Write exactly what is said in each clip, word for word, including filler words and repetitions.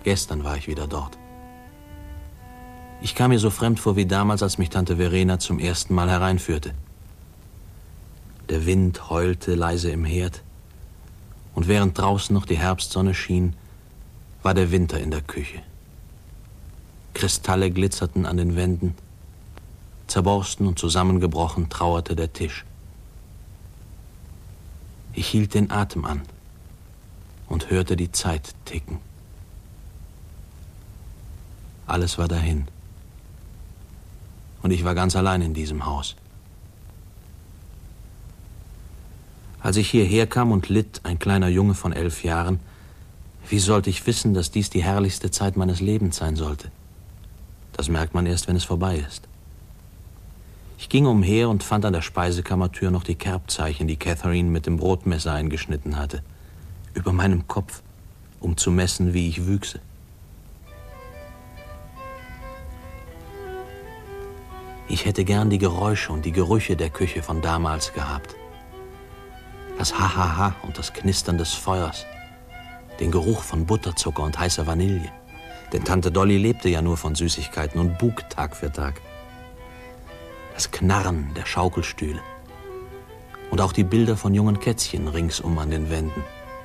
Gestern war ich wieder dort. Ich kam mir so fremd vor wie damals, als mich Tante Verena zum ersten Mal hereinführte. Der Wind heulte leise im Herd, und während draußen noch die Herbstsonne schien, war der Winter in der Küche. Kristalle glitzerten an den Wänden, zerborsten und zusammengebrochen trauerte der Tisch. Ich hielt den Atem an und hörte die Zeit ticken. Alles war dahin. Und ich war ganz allein in diesem Haus. Als ich hierher kam und litt, ein kleiner Junge von elf Jahren, wie sollte ich wissen, dass dies die herrlichste Zeit meines Lebens sein sollte? Das merkt man erst, wenn es vorbei ist. Ich ging umher und fand an der Speisekammertür noch die Kerbzeichen, die Catherine mit dem Brotmesser eingeschnitten hatte, über meinem Kopf, um zu messen, wie ich wüchse. Ich hätte gern die Geräusche und die Gerüche der Küche von damals gehabt. Das Ha-Ha-Ha und das Knistern des Feuers, den Geruch von Butterzucker und heißer Vanille. Denn Tante Dolly lebte ja nur von Süßigkeiten und buk Tag für Tag. Das Knarren der Schaukelstühle und auch die Bilder von jungen Kätzchen ringsum an den Wänden.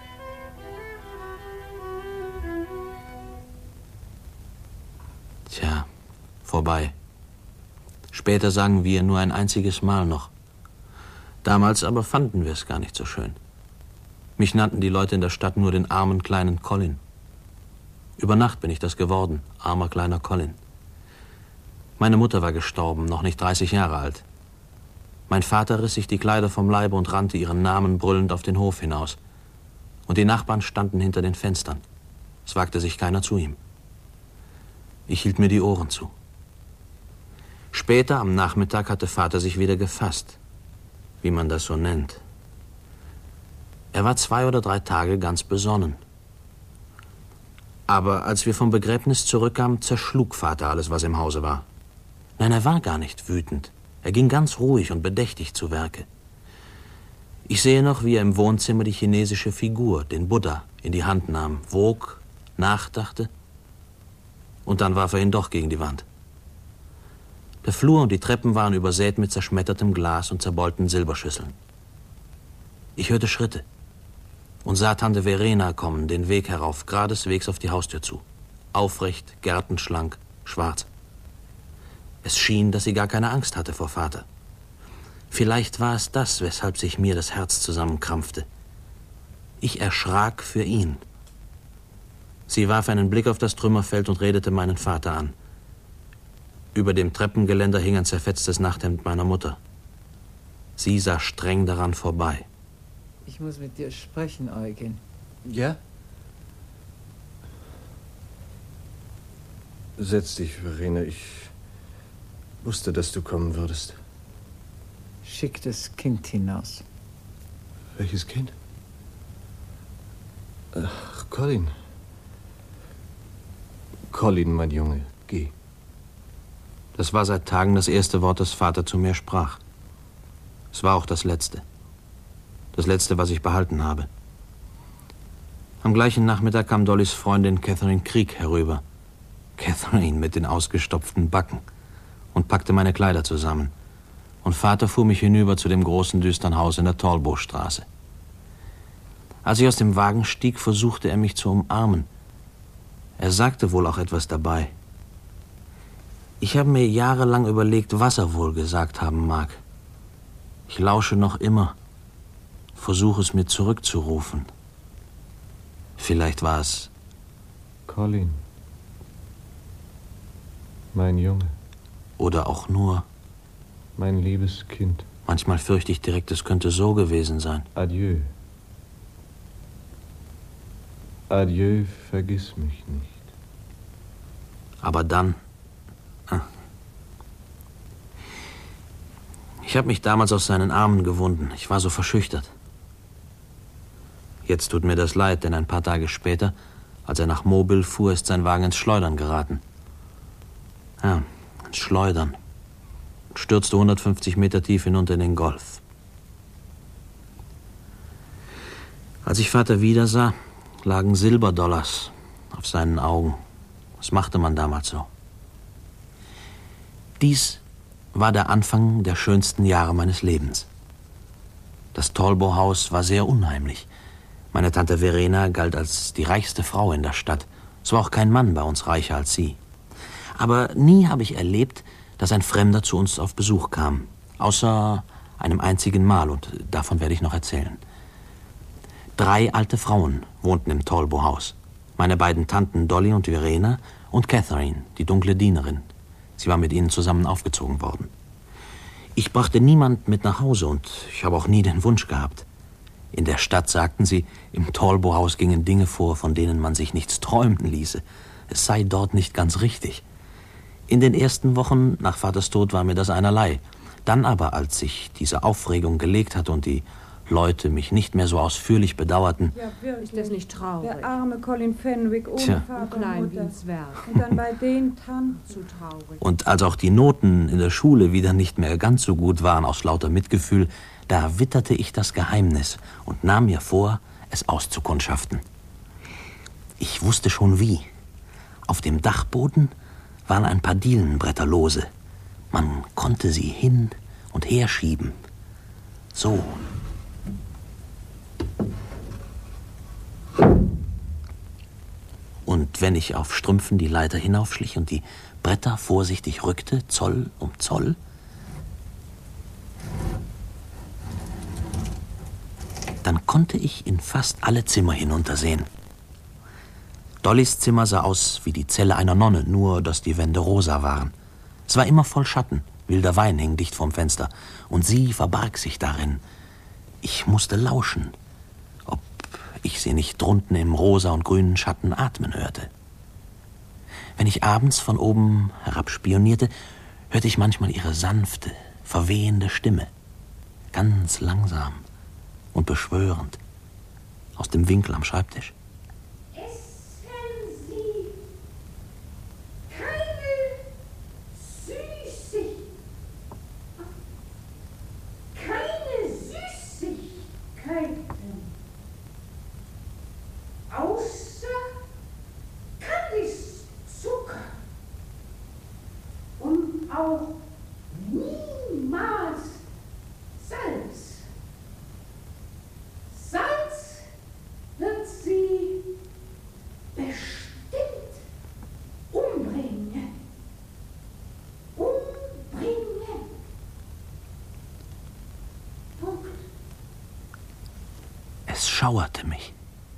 Tja, vorbei. Später sagen wir nur ein einziges Mal noch. Damals aber fanden wir es gar nicht so schön. Mich nannten die Leute in der Stadt nur den armen kleinen Colin. Über Nacht bin ich das geworden, armer kleiner Colin. Meine Mutter war gestorben, noch nicht dreißig Jahre alt. Mein Vater riss sich die Kleider vom Leibe und rannte ihren Namen brüllend auf den Hof hinaus. Und die Nachbarn standen hinter den Fenstern. Es wagte sich keiner zu ihm. Ich hielt mir die Ohren zu. Später am Nachmittag hatte Vater sich wieder gefasst, wie man das so nennt. Er war zwei oder drei Tage ganz besonnen. Aber als wir vom Begräbnis zurückkamen, zerschlug Vater alles, was im Hause war. Nein, er war gar nicht wütend. Er ging ganz ruhig und bedächtig zu Werke. Ich sehe noch, wie er im Wohnzimmer die chinesische Figur, den Buddha, in die Hand nahm, wog, nachdachte und dann warf er ihn doch gegen die Wand. Der Flur und die Treppen waren übersät mit zerschmettertem Glas und zerbeulten Silberschüsseln. Ich hörte Schritte und sah Tante Verena kommen, den Weg herauf, geradeswegs auf die Haustür zu. Aufrecht, gärtenschlank, schwarz. Es schien, dass sie gar keine Angst hatte vor Vater. Vielleicht war es das, weshalb sich mir das Herz zusammenkrampfte. Ich erschrak für ihn. Sie warf einen Blick auf das Trümmerfeld und redete meinen Vater an. Über dem Treppengeländer hing ein zerfetztes Nachthemd meiner Mutter. Sie sah streng daran vorbei. Ich muss mit dir sprechen, Eugen. Ja? Setz dich, Verena. Ich wusste, dass du kommen würdest. Schick das Kind hinaus. Welches Kind? Ach, Colin. Colin, mein Junge, geh. Das war seit Tagen das erste Wort, das Vater zu mir sprach. Es war auch das letzte. Das letzte, was ich behalten habe. Am gleichen Nachmittag kam Dollys Freundin Catherine Krieg herüber. Catherine mit den ausgestopften Backen. Und packte meine Kleider zusammen. Und Vater fuhr mich hinüber zu dem großen, düsteren Haus in der Talbotstraße. Als ich aus dem Wagen stieg, versuchte er mich zu umarmen. Er sagte wohl auch etwas dabei. Ich habe mir jahrelang überlegt, was er wohl gesagt haben mag. Ich lausche noch immer, versuche es mir zurückzurufen. Vielleicht war es... Colin. Mein Junge. Oder auch nur... Mein liebes Kind. Manchmal fürchte ich direkt, es könnte so gewesen sein. Adieu. Adieu, vergiss mich nicht. Aber dann... Ich habe mich damals aus seinen Armen gewunden. Ich war so verschüchtert. Jetzt tut mir das leid, denn ein paar Tage später, als er nach Mobile fuhr, ist sein Wagen ins Schleudern geraten. Ja, ins Schleudern. Und stürzte hundertfünfzig Meter tief hinunter in den Golf. Als ich Vater wiedersah, lagen Silberdollars auf seinen Augen. Das machte man damals so. Dies war der Anfang der schönsten Jahre meines Lebens. Das Talbot-Haus war sehr unheimlich. Meine Tante Verena galt als die reichste Frau in der Stadt. Es war auch kein Mann bei uns reicher als sie. Aber nie habe ich erlebt, dass ein Fremder zu uns auf Besuch kam. Außer einem einzigen Mal, und davon werde ich noch erzählen. Drei alte Frauen wohnten im Talbot-Haus. Meine beiden Tanten Dolly und Verena und Catherine, die dunkle Dienerin. Sie war mit ihnen zusammen aufgezogen worden. Ich brachte niemand mit nach Hause und ich habe auch nie den Wunsch gehabt. In der Stadt, sagten sie, im Talbot-Haus gingen Dinge vor, von denen man sich nichts träumen ließe. Es sei dort nicht ganz richtig. In den ersten Wochen nach Vaters Tod war mir das einerlei. Dann aber, als sich diese Aufregung gelegt hatte und die Leute mich nicht mehr so ausführlich bedauerten... Ja, wirklich. Ist das nicht traurig? Der arme Colin Fenwick ohne Tja. Vater Klein und wie Mutter. ein Zwerg. Und dann bei den Tanten. Zu traurig. Und als auch die Noten in der Schule wieder nicht mehr ganz so gut waren aus lauter Mitgefühl, da witterte ich das Geheimnis und nahm mir vor, es auszukundschaften. Ich wusste schon wie. Auf dem Dachboden waren ein paar Dielenbretter lose. Man konnte sie hin und her schieben. So. Und wenn ich auf Strümpfen die Leiter hinaufschlich und die Bretter vorsichtig rückte, Zoll um Zoll, dann konnte ich in fast alle Zimmer hinuntersehen. Dollys Zimmer sah aus wie die Zelle einer Nonne, nur dass die Wände rosa waren. Es war immer voll Schatten, wilder Wein hing dicht vorm Fenster, und sie verbarg sich darin. Ich musste lauschen, ob ich sie nicht drunten im rosa und grünen Schatten atmen hörte. Wenn ich abends von oben herab spionierte, hörte ich manchmal ihre sanfte, verwehende Stimme, ganz langsam und beschwörend, aus dem Winkel am Schreibtisch. Essen Sie keine Süßigkeiten, keine Süßigkeiten, außer Kandiszucker und auch niemals Salz. Salz wird sie bestimmt umbringen. Umbringen. Punkt. Es schauerte mich.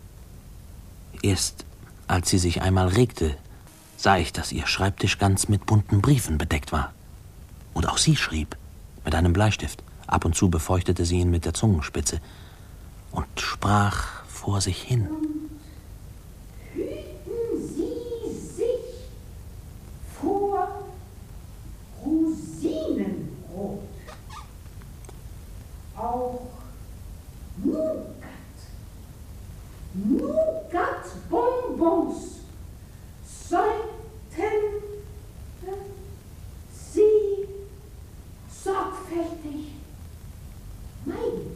Erst als sie sich einmal regte, sah ich, dass ihr Schreibtisch ganz mit bunten Briefen bedeckt war. Und auch sie schrieb, mit einem Bleistift. Ab und zu befeuchtete sie ihn mit der Zungenspitze und sprach vor sich hin. Hüten Sie sich vor Rosinenbrot. Auch Nougat. Nougat-Bonbons sollten Sie sorgfältig meiden.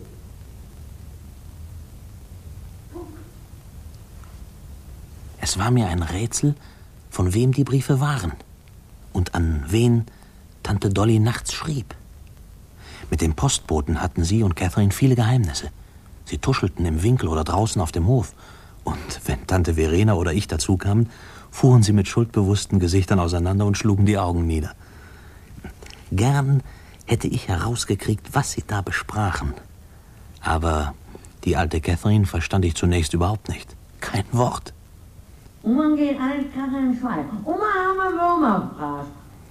Es war mir ein Rätsel, von wem die Briefe waren und an wen Tante Dolly nachts schrieb. Mit dem Postboten hatten sie und Catherine viele Geheimnisse. Sie tuschelten im Winkel oder draußen auf dem Hof. Und wenn Tante Verena oder ich dazu kamen, fuhren sie mit schuldbewussten Gesichtern auseinander und schlugen die Augen nieder. Gern hätte ich herausgekriegt, was sie da besprachen. Aber die alte Catherine verstand ich zunächst überhaupt nicht. Kein Wort. Oma geht alles Katrin Schwein. Oma haben wir Würmer gebracht.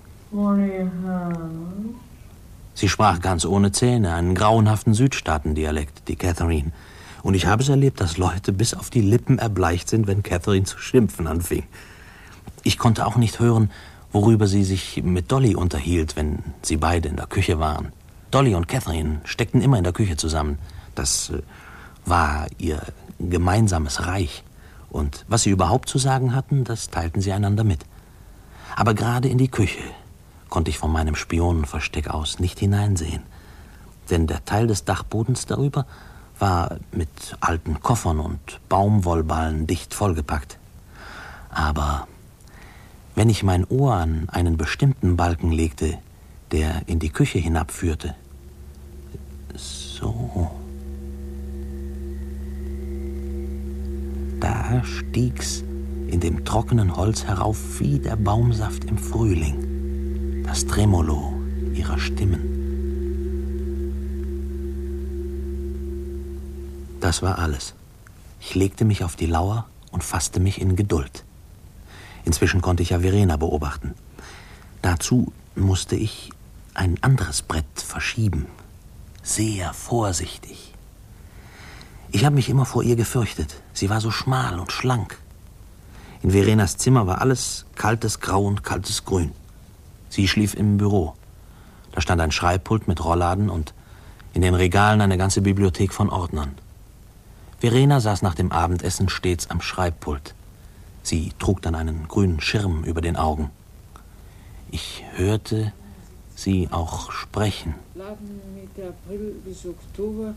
Sie sprach ganz ohne Zähne, einen grauenhaften Südstaatendialekt, die Catherine. Und ich habe es erlebt, dass Leute bis auf die Lippen erbleicht sind, wenn Catherine zu schimpfen anfing. Ich konnte auch nicht hören, worüber sie sich mit Dolly unterhielt, wenn sie beide in der Küche waren. Dolly und Catherine steckten immer in der Küche zusammen. Das äh, war ihr gemeinsames Reich. Und was sie überhaupt zu sagen hatten, das teilten sie einander mit. Aber gerade in die Küche konnte ich von meinem Spionenversteck aus nicht hineinsehen. Denn der Teil des Dachbodens darüber war mit alten Koffern und Baumwollballen dicht vollgepackt. Aber wenn ich mein Ohr an einen bestimmten Balken legte, der in die Küche hinabführte, so, da stieg's in dem trockenen Holz herauf wie der Baumsaft im Frühling, das Tremolo ihrer Stimmen. Das war alles. Ich legte mich auf die Lauer und fasste mich in Geduld. Inzwischen konnte ich ja Verena beobachten. Dazu musste ich ein anderes Brett verschieben. Sehr vorsichtig. Ich habe mich immer vor ihr gefürchtet. Sie war so schmal und schlank. In Verenas Zimmer war alles kaltes Grau und kaltes Grün. Sie schlief im Büro. Da stand ein Schreibpult mit Rollladen und in den Regalen eine ganze Bibliothek von Ordnern. Verena saß nach dem Abendessen stets am Schreibpult. Sie trug dann einen grünen Schirm über den Augen. Ich hörte sie auch sprechen. Laden Mitte April bis Oktober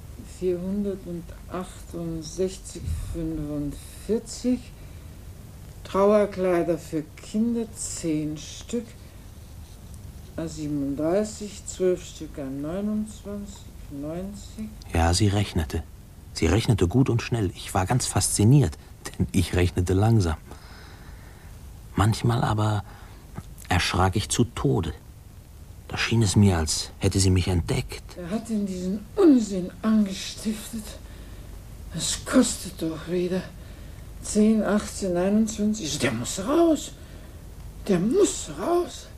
vierhundertachtundsechzig fünfundvierzig. Trauerkleider für Kinder zehn Stück. A siebenunddreißig, zwölf Stück A neunundzwanzig, neunzig. Ja, sie rechnete. Sie rechnete gut und schnell. Ich war ganz fasziniert, denn ich rechnete langsam. Manchmal aber erschrak ich zu Tode. Da schien es mir, als hätte sie mich entdeckt. Er hat ihm diesen Unsinn angestiftet. Es kostet doch wieder zehn, achtzehn, einundzwanzig. Der muss raus. Der muss raus.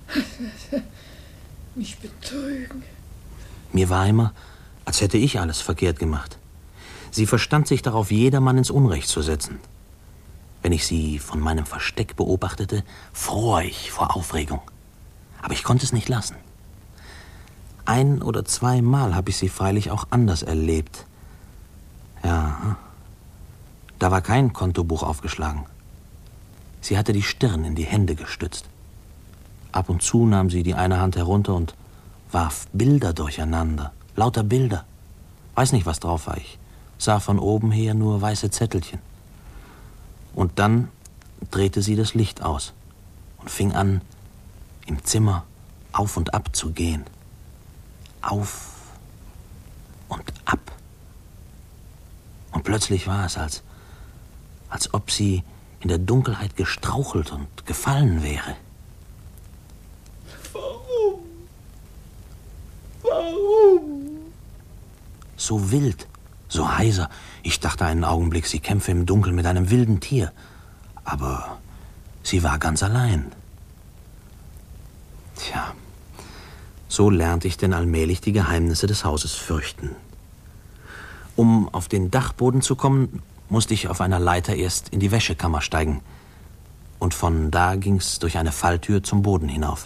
Mich betrügen. Mir war immer, als hätte ich alles verkehrt gemacht. Sie verstand sich darauf, jedermann ins Unrecht zu setzen. Wenn ich sie von meinem Versteck beobachtete, fror ich vor Aufregung. Aber ich konnte es nicht lassen. Ein oder zweimal habe ich sie freilich auch anders erlebt. Ja, da war kein Kontobuch aufgeschlagen. Sie hatte die Stirn in die Hände gestützt. Ab und zu nahm sie die eine Hand herunter und warf Bilder durcheinander. Lauter Bilder. Weiß nicht, was drauf war. Ich sah von oben her nur weiße Zettelchen. Und dann drehte sie das Licht aus und fing an, im Zimmer auf und ab zu gehen. Auf und ab. Und plötzlich war es, als, als ob sie in der Dunkelheit gestrauchelt und gefallen wäre. Warum? Warum? So wild, so heiser. Ich dachte einen Augenblick, sie kämpfe im Dunkeln mit einem wilden Tier. Aber sie war ganz allein. Tja, so lernte ich denn allmählich die Geheimnisse des Hauses fürchten. Um auf den Dachboden zu kommen, musste ich auf einer Leiter erst in die Wäschekammer steigen. Und von da ging's durch eine Falltür zum Boden hinauf.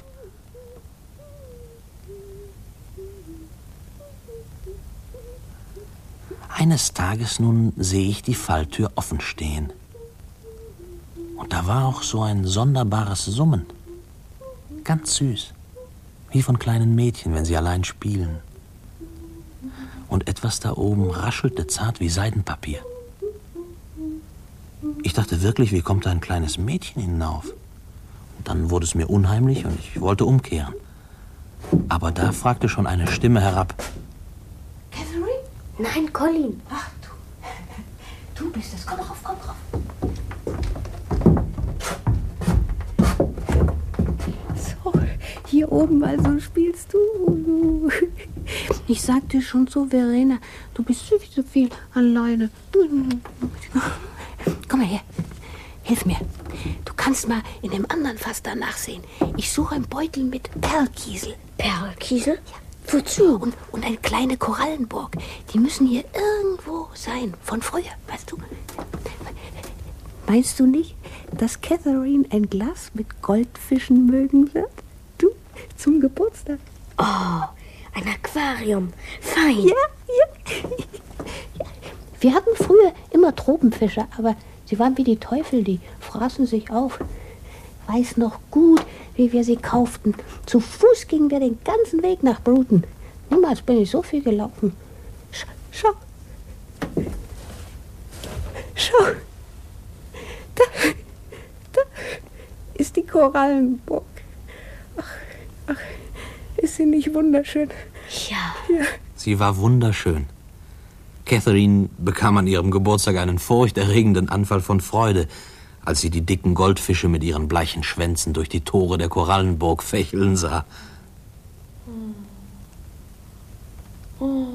Eines Tages nun sehe ich die Falltür offen stehen. Und da war auch so ein sonderbares Summen. Ganz süß, wie von kleinen Mädchen, wenn sie allein spielen. Und etwas da oben raschelte zart wie Seidenpapier. Ich dachte wirklich, wie kommt da ein kleines Mädchen hinauf? Und dann wurde es mir unheimlich und ich wollte umkehren. Aber da fragte schon eine Stimme herab: Catherine? Nein, Colin. Ach, du. Du bist es. Komm rauf, komm rauf. So, hier oben also spielst du. Ich sagte schon so, Verena, du bist so viel alleine. Komm mal her. Hilf mir. Du kannst mal in dem anderen Fass da nachsehen. Ich suche einen Beutel mit Perlkiesel. Perlkiesel? Ja. Wozu? Und, und eine kleine Korallenburg. Die müssen hier irgendwo sein. Von früher, weißt du? Meinst du nicht, dass Catherine ein Glas mit Goldfischen mögen wird? Du, zum Geburtstag. Oh, ein Aquarium. Fein. Ja, ja. Ja. Wir hatten früher immer Tropenfische, aber sie waren wie die Teufel, die fraßen sich auf. Weiß noch gut, wie wir sie kauften. Zu Fuß gingen wir den ganzen Weg nach Bruton. Niemals bin ich so viel gelaufen. Sch- schau. Schau. Da, die Korallenburg. Ach, ach, ist sie nicht wunderschön? Ja. Ja. Sie war wunderschön. Catherine bekam an ihrem Geburtstag einen furchterregenden Anfall von Freude, als sie die dicken Goldfische mit ihren bleichen Schwänzen durch die Tore der Korallenburg fächeln sah. Oh.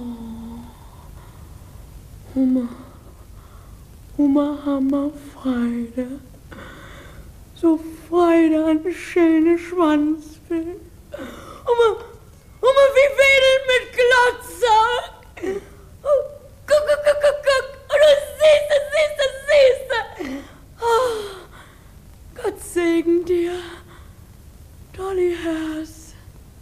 Oma, Oma, Hammer, Freude. So Freude an schöne Schwanzbild. Oma, Oma, wie wedelt mit Glotzer. Oh, guck, guck, guck, guck, guck. Oh, du siehste, siehste, siehste. Oh, Gott segen dir, Dolly Herz.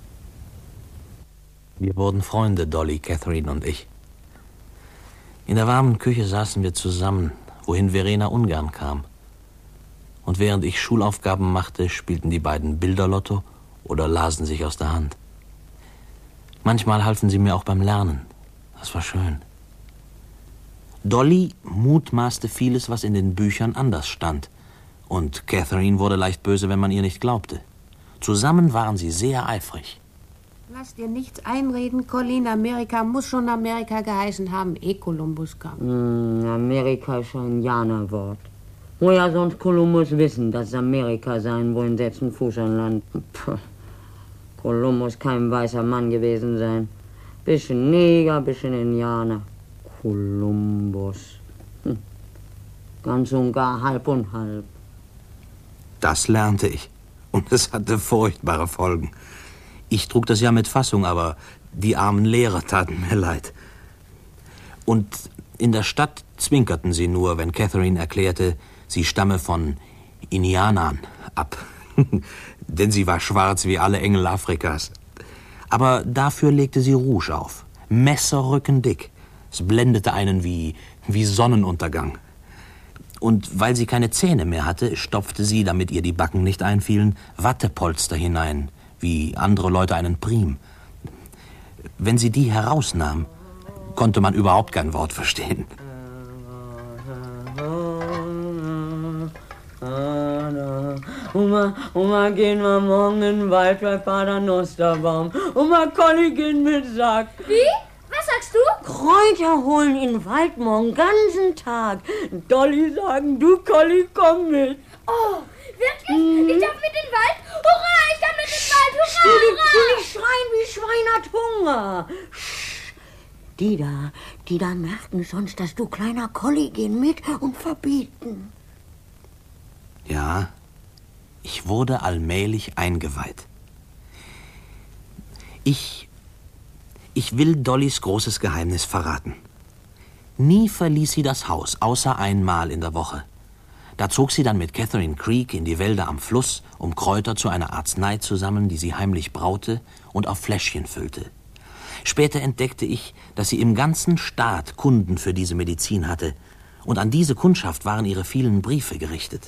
Wir wurden Freunde, Dolly, Catherine und ich. In der warmen Küche saßen wir zusammen, wohin Verena ungern kam. Und während ich Schulaufgaben machte, spielten die beiden Bilderlotto oder lasen sich aus der Hand. Manchmal halfen sie mir auch beim Lernen. Das war schön. Dolly mutmaßte vieles, was in den Büchern anders stand. Und Catherine wurde leicht böse, wenn man ihr nicht glaubte. Zusammen waren sie sehr eifrig. Lass dir nichts einreden, Colin. Amerika muss schon Amerika geheißen haben, ehe Kolumbus kam. Mm, Amerika ist ein Indianerwort. Woher sonst Kolumbus wissen, dass es Amerika sein, wohin setzen Fuß an Land? Puh. Kolumbus kein weißer Mann gewesen sein. Bisschen Neger, bisschen Indianer. Kolumbus. Hm. Ganz und gar halb und halb. Das lernte ich. Und es hatte furchtbare Folgen. Ich trug das ja mit Fassung, aber die armen Lehrer taten mir leid. Und in der Stadt zwinkerten sie nur, wenn Catherine erklärte, sie stamme von Indianern ab. Denn sie war schwarz wie alle Engel Afrikas. Aber dafür legte sie Rouge auf. Messerrückendick. Es blendete einen wie, wie Sonnenuntergang. Und weil sie keine Zähne mehr hatte, stopfte sie, damit ihr die Backen nicht einfielen, Wattepolster hinein, wie andere Leute einen Prim. Wenn sie die herausnahm, konnte man überhaupt kein Wort verstehen. Oma, Oma, gehen wir morgen in den Wald bei Vater Nosterbaum. Oma, Colli, gehen mit Sack. Wie? Was sagst du? Kräuter holen in den Wald morgen, ganzen Tag. Dolly sagen, du, Colli, komm mit. Oh, wirklich? Mm. Ich darf mit in den Wald? Hurra, ich darf mit in den Wald, hurra, hurra! Die schreien wie Schwein hat Hunger. Die da, die da merken sonst, dass du kleiner Colli, gehen mit und verbieten. Ja, ich wurde allmählich eingeweiht. Ich, ich will Dollys großes Geheimnis verraten. Nie verließ sie das Haus, außer einmal in der Woche. Da zog sie dann mit Catherine Creek in die Wälder am Fluss, um Kräuter zu einer Arznei zu sammeln, die sie heimlich braute und auf Fläschchen füllte. Später entdeckte ich, dass sie im ganzen Staat Kunden für diese Medizin hatte. Und an diese Kundschaft waren ihre vielen Briefe gerichtet.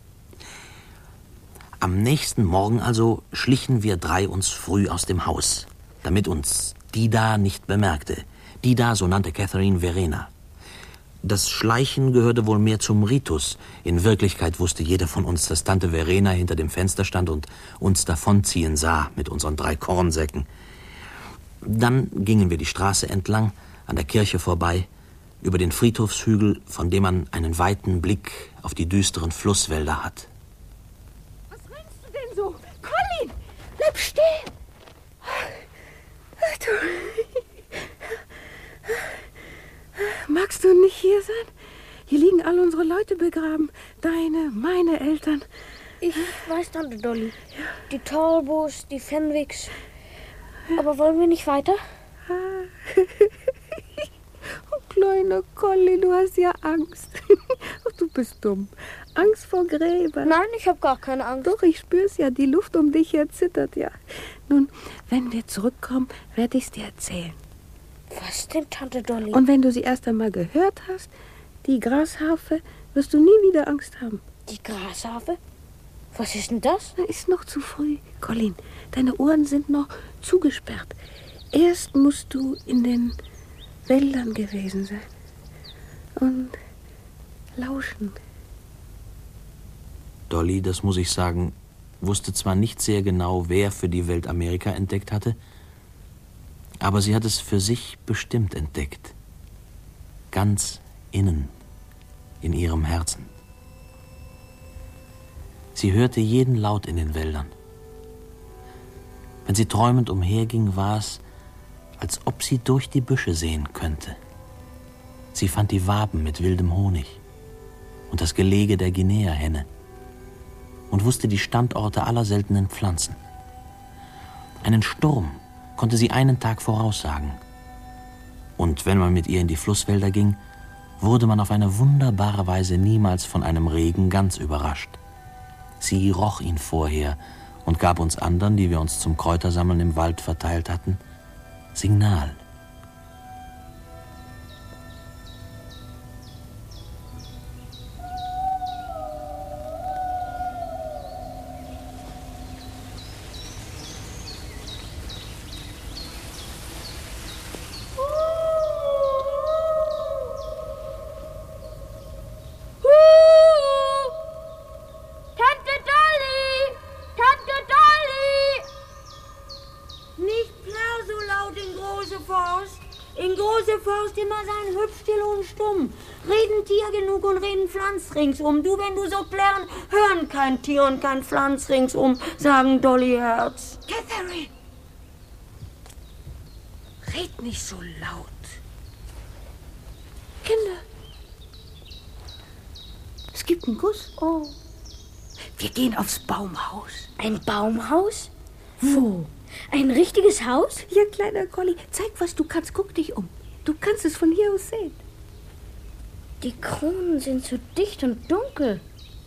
Am nächsten Morgen also schlichen wir drei uns früh aus dem Haus, damit uns Dida nicht bemerkte. Dida, so nannte Catherine Verena. Das Schleichen gehörte wohl mehr zum Ritus. In Wirklichkeit wusste jeder von uns, dass Tante Verena hinter dem Fenster stand und uns davonziehen sah mit unseren drei Kornsäcken. Dann gingen wir die Straße entlang, an der Kirche vorbei, über den Friedhofshügel, von dem man einen weiten Blick auf die düsteren Flusswälder hat. Was rennst du denn so? Colin, bleib stehen! Du... Magst du nicht hier sein? Hier liegen all unsere Leute begraben. Deine, meine Eltern. Ich weiß, Tante Dolly. Ja. Die Talbots, die Fenwicks. Aber wollen wir nicht weiter? Oh, kleiner Colli, du hast ja Angst. Ach, du bist dumm. Angst vor Gräbern. Nein, ich habe gar keine Angst. Doch, ich spür's ja. Die Luft um dich her zittert ja. Nun, wenn wir zurückkommen, werde ich's dir erzählen. Was denn, Tante Dolly? Und wenn du sie erst einmal gehört hast, die Grasharfe, wirst du nie wieder Angst haben. Die Grasharfe? Was ist denn das? Na, ist noch zu früh, Colin. Deine Ohren sind noch zugesperrt. Erst musst du in den Wäldern gewesen sein und lauschen. Dolly, das muss ich sagen, wusste zwar nicht sehr genau, wer für die Welt Amerika entdeckt hatte, aber sie hat es für sich bestimmt entdeckt. Ganz innen, in ihrem Herzen. Sie hörte jeden Laut in den Wäldern. Wenn sie träumend umherging, war es, als ob sie durch die Büsche sehen könnte. Sie fand die Waben mit wildem Honig und das Gelege der Guinea-Henne und wusste die Standorte aller seltenen Pflanzen. Einen Sturm konnte sie einen Tag voraussagen. Und wenn man mit ihr in die Flusswälder ging, wurde man auf eine wunderbare Weise niemals von einem Regen ganz überrascht. Sie roch ihn vorher und gab uns anderen, die wir uns zum Kräutersammeln im Wald verteilt hatten, Signal. Ringsum. Du, wenn du so plärren, hören kein Tier und kein Pflanz ringsum, sagen Dolly Herz. Catherine! Red nicht so laut. Kinder! Es gibt einen Kuss. Oh. Wir gehen aufs Baumhaus. Ein Baumhaus? Wo? Ein richtiges Haus? Ja, kleiner Collie, zeig, was du kannst. Guck dich um. Du kannst es von hier aus sehen. Die Kronen sind so dicht und dunkel.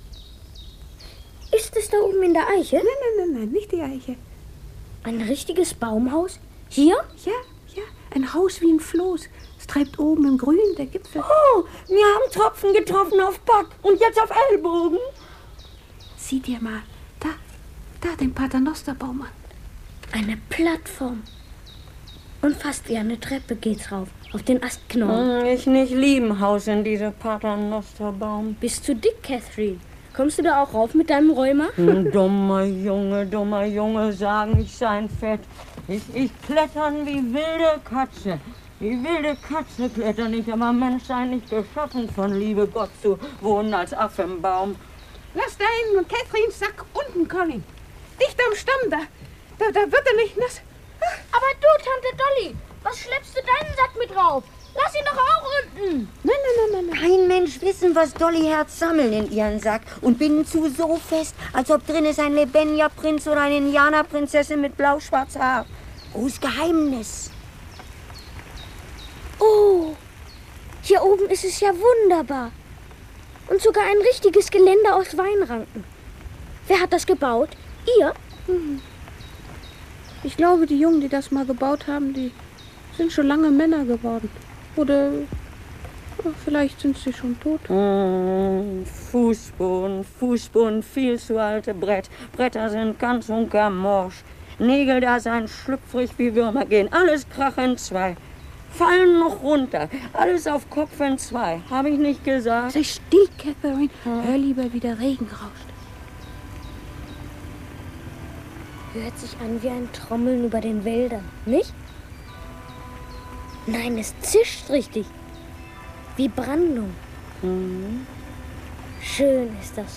Ist es da oben in der Eiche? Nein, nein, nein, nein, nicht die Eiche. Ein richtiges Baumhaus? Hier? Ja, ja, ein Haus wie ein Floß. Es treibt oben im Grün der Gipfel. Oh, wir haben Tropfen getroffen auf Back und jetzt auf Ellbogen. Sieh dir mal, da, da den Paternosterbaum an. Eine Plattform. Und fast wie eine Treppe geht's rauf, auf den Astknorren. Ich nicht lieben Haus in dieser Paternosterbaum. Bist du dick, Catherine? Kommst du da auch rauf mit deinem Rheuma? Dummer Junge, dummer Junge, sagen, ich sei ein Fett. Ich, ich klettern wie wilde Katze. Wie wilde Katze klettern ich, aber Mensch sei nicht geschaffen von Liebe Gott zu wohnen als Affe im Baum. Lass deinen Catherines Sack unten, Colin. Dicht am Stamm, da, da, da wird er nicht nass. Aber du, Tante Dolly, was schleppst du deinen Sack mit rauf? Lass ihn doch auch unten. Nein, nein, nein, nein. Kein Mensch wissen, was Dolly Herz sammeln in ihren Sack und binden zu so fest, als ob drin ist ein lebendiger Prinz oder eine Indianerprinzessin mit blau-schwarz Haar. Großes Geheimnis. Oh, hier oben ist es ja wunderbar. Und sogar ein richtiges Geländer aus Weinranken. Wer hat das gebaut? Ihr? Mhm. Ich glaube, die Jungen, die das mal gebaut haben, die sind schon lange Männer geworden. Oder oh, vielleicht sind sie schon tot. Mmh, Fußboden, Fußboden, viel zu alte Brett. Bretter sind ganz und gar morsch. Nägel da sein schlüpfrig wie Würmer gehen. Alles krach in zwei. Fallen noch runter. Alles auf Kopf in zwei. Habe ich nicht gesagt? Sei still, Catherine. Hm. Hör lieber, wie der Regen rauscht. Hört sich an wie ein Trommeln über den Wäldern, nicht? Nein, es zischt richtig. Wie Brandung. Mhm. Schön ist das.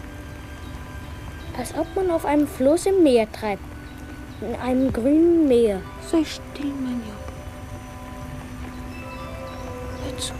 Als ob man auf einem Floß im Meer treibt. In einem grünen Meer. Sei still, mein Junge. Hör zu.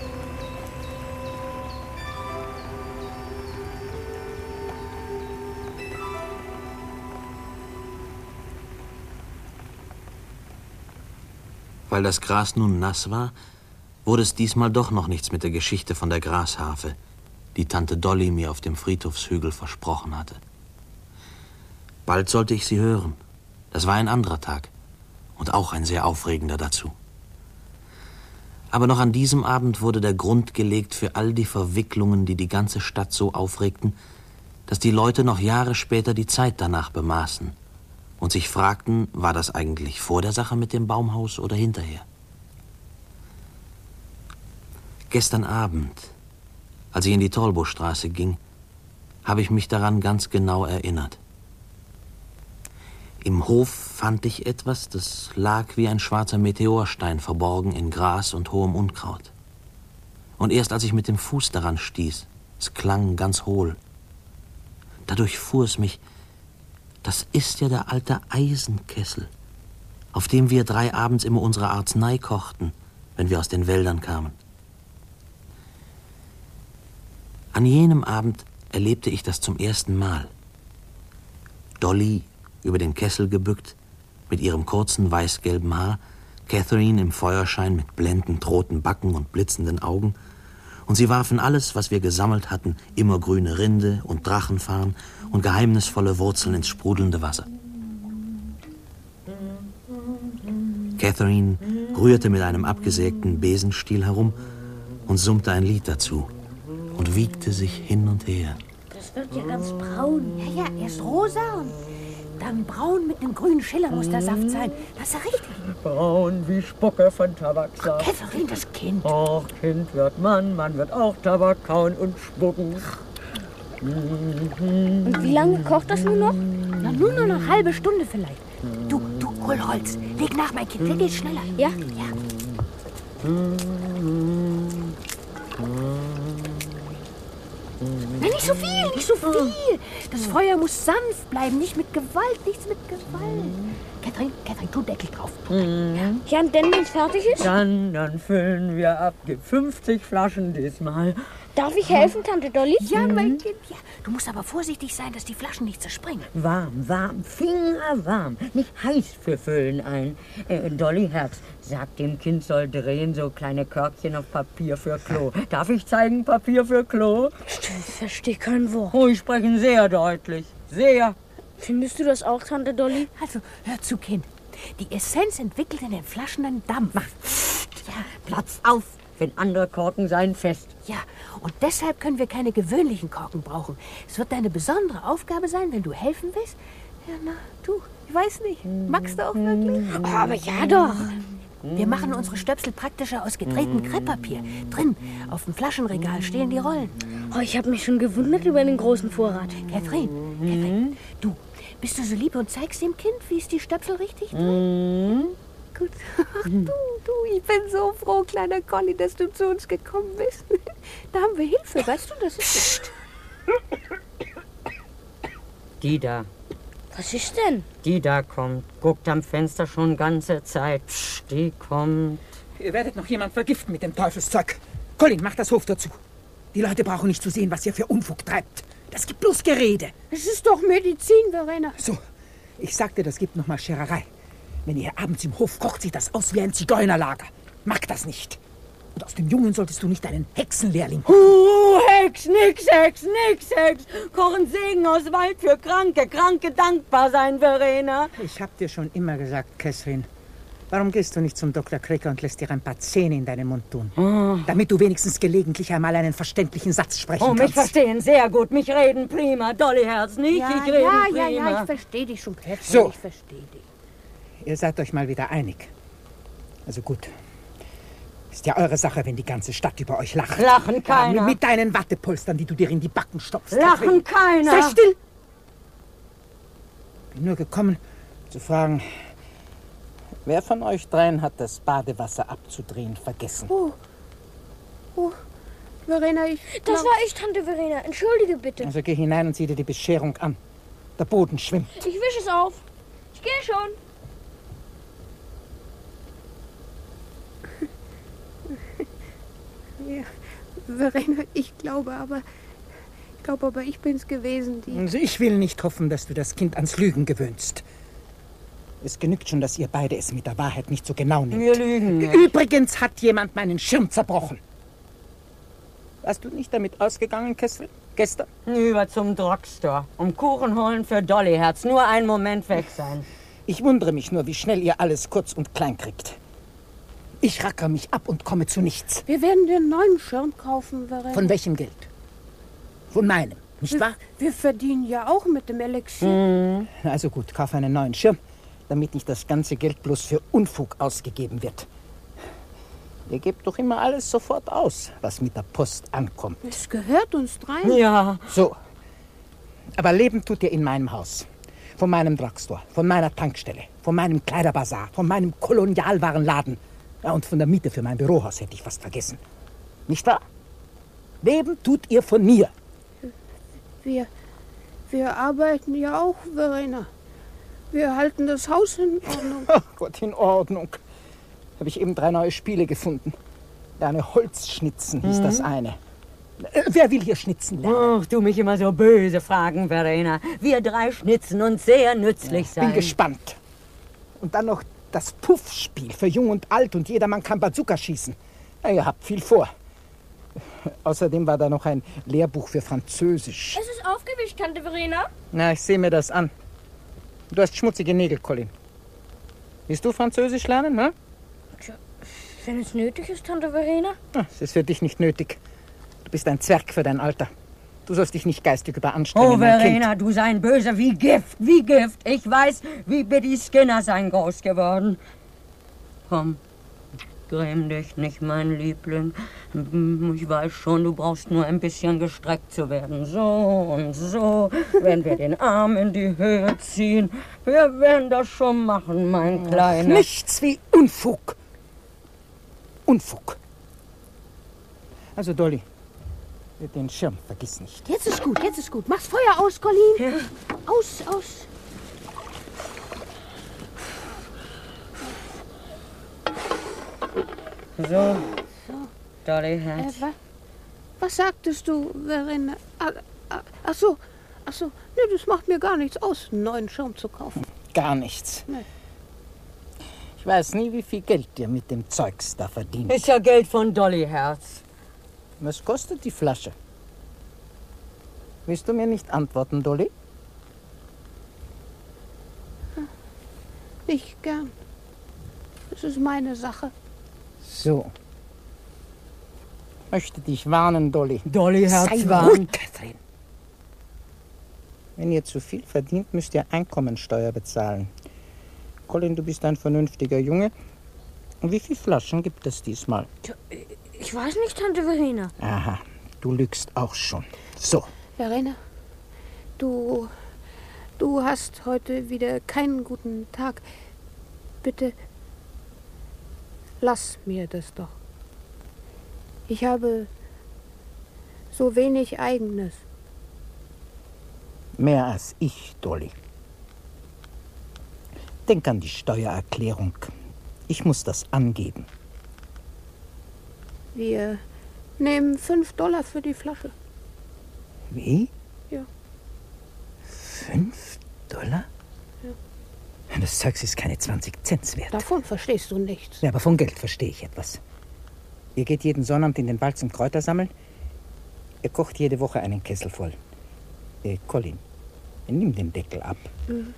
Weil das Gras nun nass war, wurde es diesmal doch noch nichts mit der Geschichte von der Grasharfe, die Tante Dolly mir auf dem Friedhofshügel versprochen hatte. Bald sollte ich sie hören. Das war ein anderer Tag und auch ein sehr aufregender dazu. Aber noch an diesem Abend wurde der Grund gelegt für all die Verwicklungen, die die ganze Stadt so aufregten, dass die Leute noch Jahre später die Zeit danach bemaßen und sich fragten, war das eigentlich vor der Sache mit dem Baumhaus oder hinterher? Gestern Abend, als ich in die Tollbuchstraße ging, habe ich mich daran ganz genau erinnert. Im Hof fand ich etwas, das lag wie ein schwarzer Meteorstein verborgen in Gras und hohem Unkraut. Und erst als ich mit dem Fuß daran stieß, es klang ganz hohl. Dadurch fuhr es mich, das ist ja der alte Eisenkessel, auf dem wir drei abends immer unsere Arznei kochten, wenn wir aus den Wäldern kamen. An jenem Abend erlebte ich das zum ersten Mal. Dolly über den Kessel gebückt, mit ihrem kurzen weiß-gelben Haar, Catherine im Feuerschein mit blendend roten Backen und blitzenden Augen, und sie warfen alles, was wir gesammelt hatten, immergrüne Rinde und Drachenfarn und geheimnisvolle Wurzeln ins sprudelnde Wasser. Catherine rührte mit einem abgesägten Besenstiel herum und summte ein Lied dazu und wiegte sich hin und her. Das wird ja ganz braun. Ja, ja, erst rosa und dann braun mit einem grünen Schiller muss der Saft sein. Das ist ja richtig. Braun wie Spucke von Tabaksaft. Catherine, das Kind. Ach, Kind wird Mann, man wird auch Tabak kauen und spucken. Und wie lange kocht das nur noch? Na, nur noch eine halbe Stunde vielleicht. Du, du, hol Holz. Leg nach, mein Kind. Wer geht schneller? Ja? Ja. Nein, nicht so viel, nicht so viel. Das Feuer muss sanft bleiben, nicht mit Gewalt, nichts mit Gewalt. Catherine, Catherine, tu Deckel drauf. Ja, ja, und dann, wenn es fertig ist? Dann, dann füllen wir ab. Gib fünfzig Flaschen diesmal. Darf ich helfen, Tante Dolly? Ja, mein Kind, ja. Du musst aber vorsichtig sein, dass die Flaschen nicht zerspringen. Warm, warm, fingerwarm. Nicht heiß für Füllen ein. Äh, Dolly, Herz, sag dem Kind soll drehen, so kleine Körbchen auf Papier für Klo. Darf ich zeigen, Papier für Klo? Ich verstehe kein Wort. Oh, ich spreche sehr deutlich. Sehr. Findest du das auch, Tante Dolly? Also, hör zu, Kind. Die Essenz entwickelt in den Flaschen einen Dampf. Ja, Platz auf. Wenn andere Korken seien fest. Ja, und deshalb können wir keine gewöhnlichen Korken brauchen. Es wird deine besondere Aufgabe sein, wenn du helfen willst. Ja, na, du, ich weiß nicht. Magst du auch wirklich? Oh, aber ja doch. Wir machen unsere Stöpsel praktischer aus gedrehtem Krepppapier. Drin, auf dem Flaschenregal stehen die Rollen. Oh, ich habe mich schon gewundert über den großen Vorrat. Catherine, Catherine, du, bist du so lieb und zeigst dem Kind, wie ist die Stöpsel richtig drin? Mhm. Gut. Ach, du, du, ich bin so froh, kleiner Colli, dass du zu uns gekommen bist. Da haben wir Hilfe, weißt du, das ist... Die da. Was ist denn? Die da kommt. Guckt am Fenster schon ganze Zeit. Psst, die kommt. Ihr werdet noch jemand vergiften mit dem Teufelszeug. Colin, mach das Hof dazu. Die Leute brauchen nicht zu sehen, was ihr für Unfug treibt. Das gibt bloß Gerede. Es ist doch Medizin, Verena. So, ich sagte, das gibt noch mal Schererei. Wenn ihr abends im Hof kocht, sieht das aus wie ein Zigeunerlager. Mag das nicht. Und aus dem Jungen solltest du nicht einen Hexenlehrling. Uh, Hex, nix, Hex, nix, Hex. Kochen Segen aus Wald für Kranke. Kranke dankbar sein, Verena. Ich hab dir schon immer gesagt, Catherine. Warum gehst du nicht zum Doktor Krecker und lässt dir ein paar Zähne in deinen Mund tun? Oh. Damit du wenigstens gelegentlich einmal einen verständlichen Satz sprechen oh, kannst. Oh, mich verstehen sehr gut. Mich reden prima. Dolly Herz, nicht? Ja, ich rede ja, prima. ja, ja, ich verstehe dich schon, Catherine. So. Ich verstehe dich. Ihr seid euch mal wieder einig. Also gut. Ist ja eure Sache, wenn die ganze Stadt über euch lacht. Lachen keiner. Ja, mit deinen Wattepolstern, die du dir in die Backen stopfst. Lachen keiner. Sei still! Bin nur gekommen, zu fragen, wer von euch dreien hat das Badewasser abzudrehen vergessen? Oh, oh, Verena, ich Das war ich, Tante Verena. Entschuldige bitte. Also geh hinein und sieh dir die Bescherung an. Der Boden schwimmt. Ich wische es auf. Ich gehe schon. Ja, Verena, ich glaube aber, ich glaube aber, ich bin's gewesen, die... Also ich will nicht hoffen, dass du das Kind ans Lügen gewöhnst. Es genügt schon, dass ihr beide es mit der Wahrheit nicht so genau nehmt. Wir lügen nicht. Übrigens hat jemand meinen Schirm zerbrochen. Warst du nicht damit ausgegangen, Kessel? Gestern? Über zum Drugstore. Um Kuchen holen für Dolly Herz. Nur einen Moment weg sein. Ich wundere mich nur, wie schnell ihr alles kurz und klein kriegt. Ich racker mich ab und komme zu nichts. Wir werden dir einen neuen Schirm kaufen, Verena. Von welchem Geld? Von meinem, nicht wir, wahr? Wir verdienen ja auch mit dem Elixier. Mhm. Also gut, kauf einen neuen Schirm, damit nicht das ganze Geld bloß für Unfug ausgegeben wird. Ihr gebt doch immer alles sofort aus, was mit der Post ankommt. Es gehört uns dreien. Ja. So. Aber leben tut ihr in meinem Haus. von meinem Drugstore, von meiner Tankstelle, von meinem Kleiderbazar, von meinem Kolonialwarenladen. Ja, und von der Miete für mein Bürohaus hätte ich fast vergessen. Nicht wahr? Leben tut ihr von mir. Wir, wir arbeiten ja auch, Verena. Wir halten das Haus in Ordnung. Oh Gott, in Ordnung. Habe ich eben drei neue Spiele gefunden. Deine Holzschnitzen hieß mhm. das eine. Äh, wer will hier schnitzen lernen? Ach, du mich immer so böse fragen, Verena. Wir drei schnitzen uns sehr nützlich ja, sein. Bin gespannt. Und dann noch das Puffspiel für Jung und Alt und jedermann kann Bazooka schießen. Na, ihr habt viel vor. Außerdem war da noch ein Lehrbuch für Französisch. Es ist aufgewischt, Tante Verena. Na, ich sehe mir das an. Du hast schmutzige Nägel, Colin. Willst du Französisch lernen, ne? Tja, wenn es nötig ist, Tante Verena. Es ist für dich nicht nötig. Du bist ein Zwerg für dein Alter. Du sollst dich nicht geistig überanstrengen, Oh, mein Verena, Kind. du sein Böser wie Gift, wie Gift. Ich weiß, wie Biddy Skinner sein groß geworden. Komm, gräm dich nicht, mein Liebling. Ich weiß schon, du brauchst nur ein bisschen gestreckt zu werden. So und so, wenn wir den Arm in die Höhe ziehen. Wir werden das schon machen, mein Kleiner. Nichts wie Unfug. Unfug. Also, Dolly, den Schirm vergiss nicht. Jetzt ist gut, jetzt ist gut. Mach's Feuer aus, Colin. Ja. Aus, aus. So, so. Dolly, Herz. Äh, wa, was sagtest du, Verena? Ach, ach so, ach so. Nee, das macht mir gar nichts aus, einen neuen Schirm zu kaufen. Gar nichts. Nee. Ich weiß nie, wie viel Geld ihr mit dem Zeugs da verdient. Ist ja Geld von Dolly, Herz. Was kostet die Flasche? Willst du mir nicht antworten, Dolly? Nicht gern. Das ist meine Sache. So. Ich möchte dich warnen, Dolly. Dolly, Herz, sei warnen. ruhig, Catherine. Wenn ihr zu viel verdient, müsst ihr Einkommensteuer bezahlen. Colin, du bist ein vernünftiger Junge. Und wie viele Flaschen gibt es diesmal? Ich weiß nicht, Tante Verena. Aha, du lügst auch schon. So. Verena, du, du hast heute wieder keinen guten Tag. Bitte, lass mir das doch. Ich habe so wenig Eigenes. Mehr als ich, Dolly. Denk an die Steuererklärung. Ich muss das angeben. Wir nehmen fünf Dollar für die Flasche. Wie? Ja. Fünf Dollar? Ja. Das Zeugs ist keine zwanzig Cent wert. Davon verstehst du nichts. Ja, aber von Geld verstehe ich etwas. Ihr geht jeden Sonnabend in den Wald zum Kräuter sammeln. Ihr kocht jede Woche einen Kessel voll. Äh, Colin, nimm den Deckel ab. Mhm.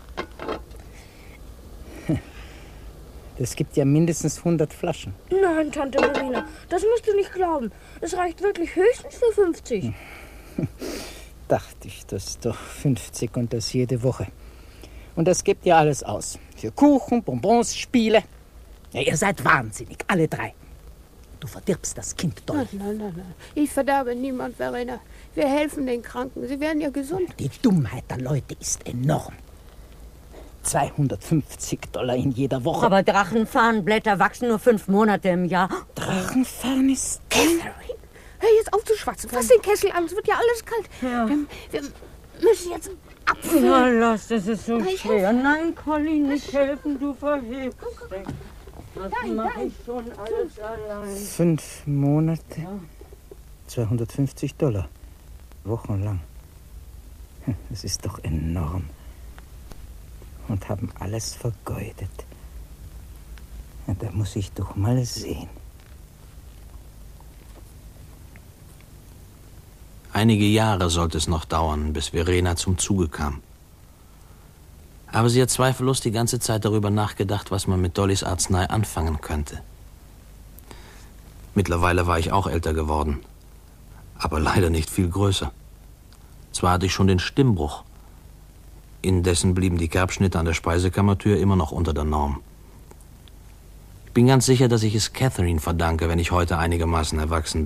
Das gibt ja mindestens hundert Flaschen. Nein, Tante Verena, das musst du nicht glauben. Es reicht wirklich höchstens für fünfzig. Dachte ich das doch, fünfzig und das jede Woche. Und das gebt ihr alles aus. Für Kuchen, Bonbons, Spiele. Ja, ihr seid wahnsinnig, alle drei. Du verdirbst das Kind, Dolly. Nein, nein, nein, nein. Ich verderbe niemand, Verena. Wir helfen den Kranken. Sie werden ja gesund. Die Dummheit der Leute ist enorm. zweihundertfünfzig Dollar in jeder Woche. Aber Drachenfarnblätter wachsen nur fünf Monate im Jahr. Drachenfarn ist... Catherine, hör jetzt auf zu schwatzen. Fass den Kessel an, es wird ja alles kalt. Ja. Wir, wir müssen jetzt abfüllen. Na, lass, das ist so Nein, schwer. Helfen. Nein, Colin, nicht helfen, du verhebst dich. Das mache ich schon alles allein. Fünf Monate, ja. zweihundertfünfzig Dollar. Wochenlang. Das ist doch enorm. Und haben alles vergeudet. Ja, da muss ich doch mal sehen. Einige Jahre sollte es noch dauern, bis Verena zum Zuge kam. Aber sie hat zweifellos die ganze Zeit darüber nachgedacht, was man mit Dollys Arznei anfangen könnte. Mittlerweile war ich auch älter geworden, aber leider nicht viel größer. Zwar hatte ich schon den Stimmbruch, indessen blieben die Kerbschnitte an der Speisekammertür immer noch unter der Norm. Ich bin ganz sicher, dass ich es Catherine verdanke, wenn ich heute einigermaßen erwachsen bin.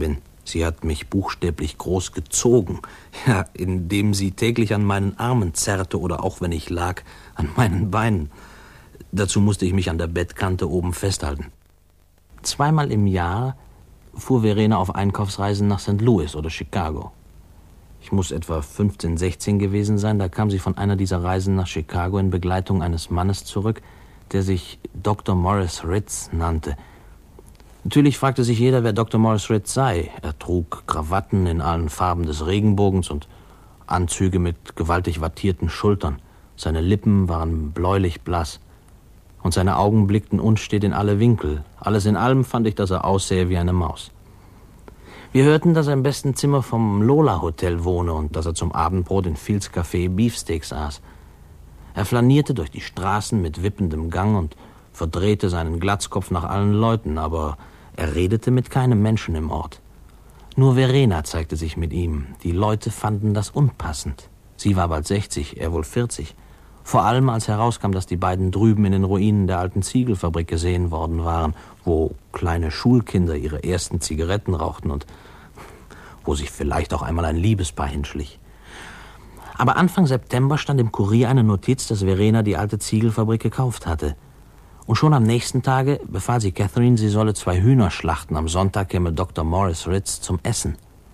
Sie hat mich buchstäblich groß gezogen, ja, indem sie täglich an meinen Armen zerrte oder auch, wenn ich lag, an meinen Beinen. Dazu musste ich mich an der Bettkante oben festhalten. Zweimal im Jahr fuhr Verena auf Einkaufsreisen nach Sankt Louis oder Chicago. Ich muss etwa fünfzehn, sechzehn gewesen sein, da kam sie von einer dieser Reisen nach Chicago in Begleitung eines Mannes zurück, der sich Doktor Morris Ritz nannte. Natürlich fragte sich jeder, wer Doktor Morris Ritz sei. Er trug Krawatten in allen Farben des Regenbogens und Anzüge mit gewaltig wattierten Schultern. Seine Lippen waren bläulich blass und seine Augen blickten unstet in alle Winkel. Alles in allem fand ich, dass er aussähe wie eine Maus. Wir hörten, dass er im besten Zimmer vom Lola Hotel wohne und dass er zum Abendbrot in Fields Café Beefsteaks aß. Er flanierte durch die Straßen mit wippendem Gang und verdrehte seinen Glatzkopf nach allen Leuten, aber er redete mit keinem Menschen im Ort. Nur Verena zeigte sich mit ihm. Die Leute fanden das unpassend. Sie war bald sechzig, er wohl vierzig. Vor allem, als herauskam, dass die beiden drüben in den Ruinen der alten Ziegelfabrik gesehen worden waren, wo kleine Schulkinder ihre ersten Zigaretten rauchten und wo sich vielleicht auch einmal ein Liebespaar hinschlich. Aber Anfang September stand im Kurier eine Notiz, dass Verena die alte Ziegelfabrik gekauft hatte. Und schon am nächsten Tage befahl sie Catherine, sie solle zwei Hühner schlachten. Am Sonntag käme Doktor Morris Ritz zum Essen.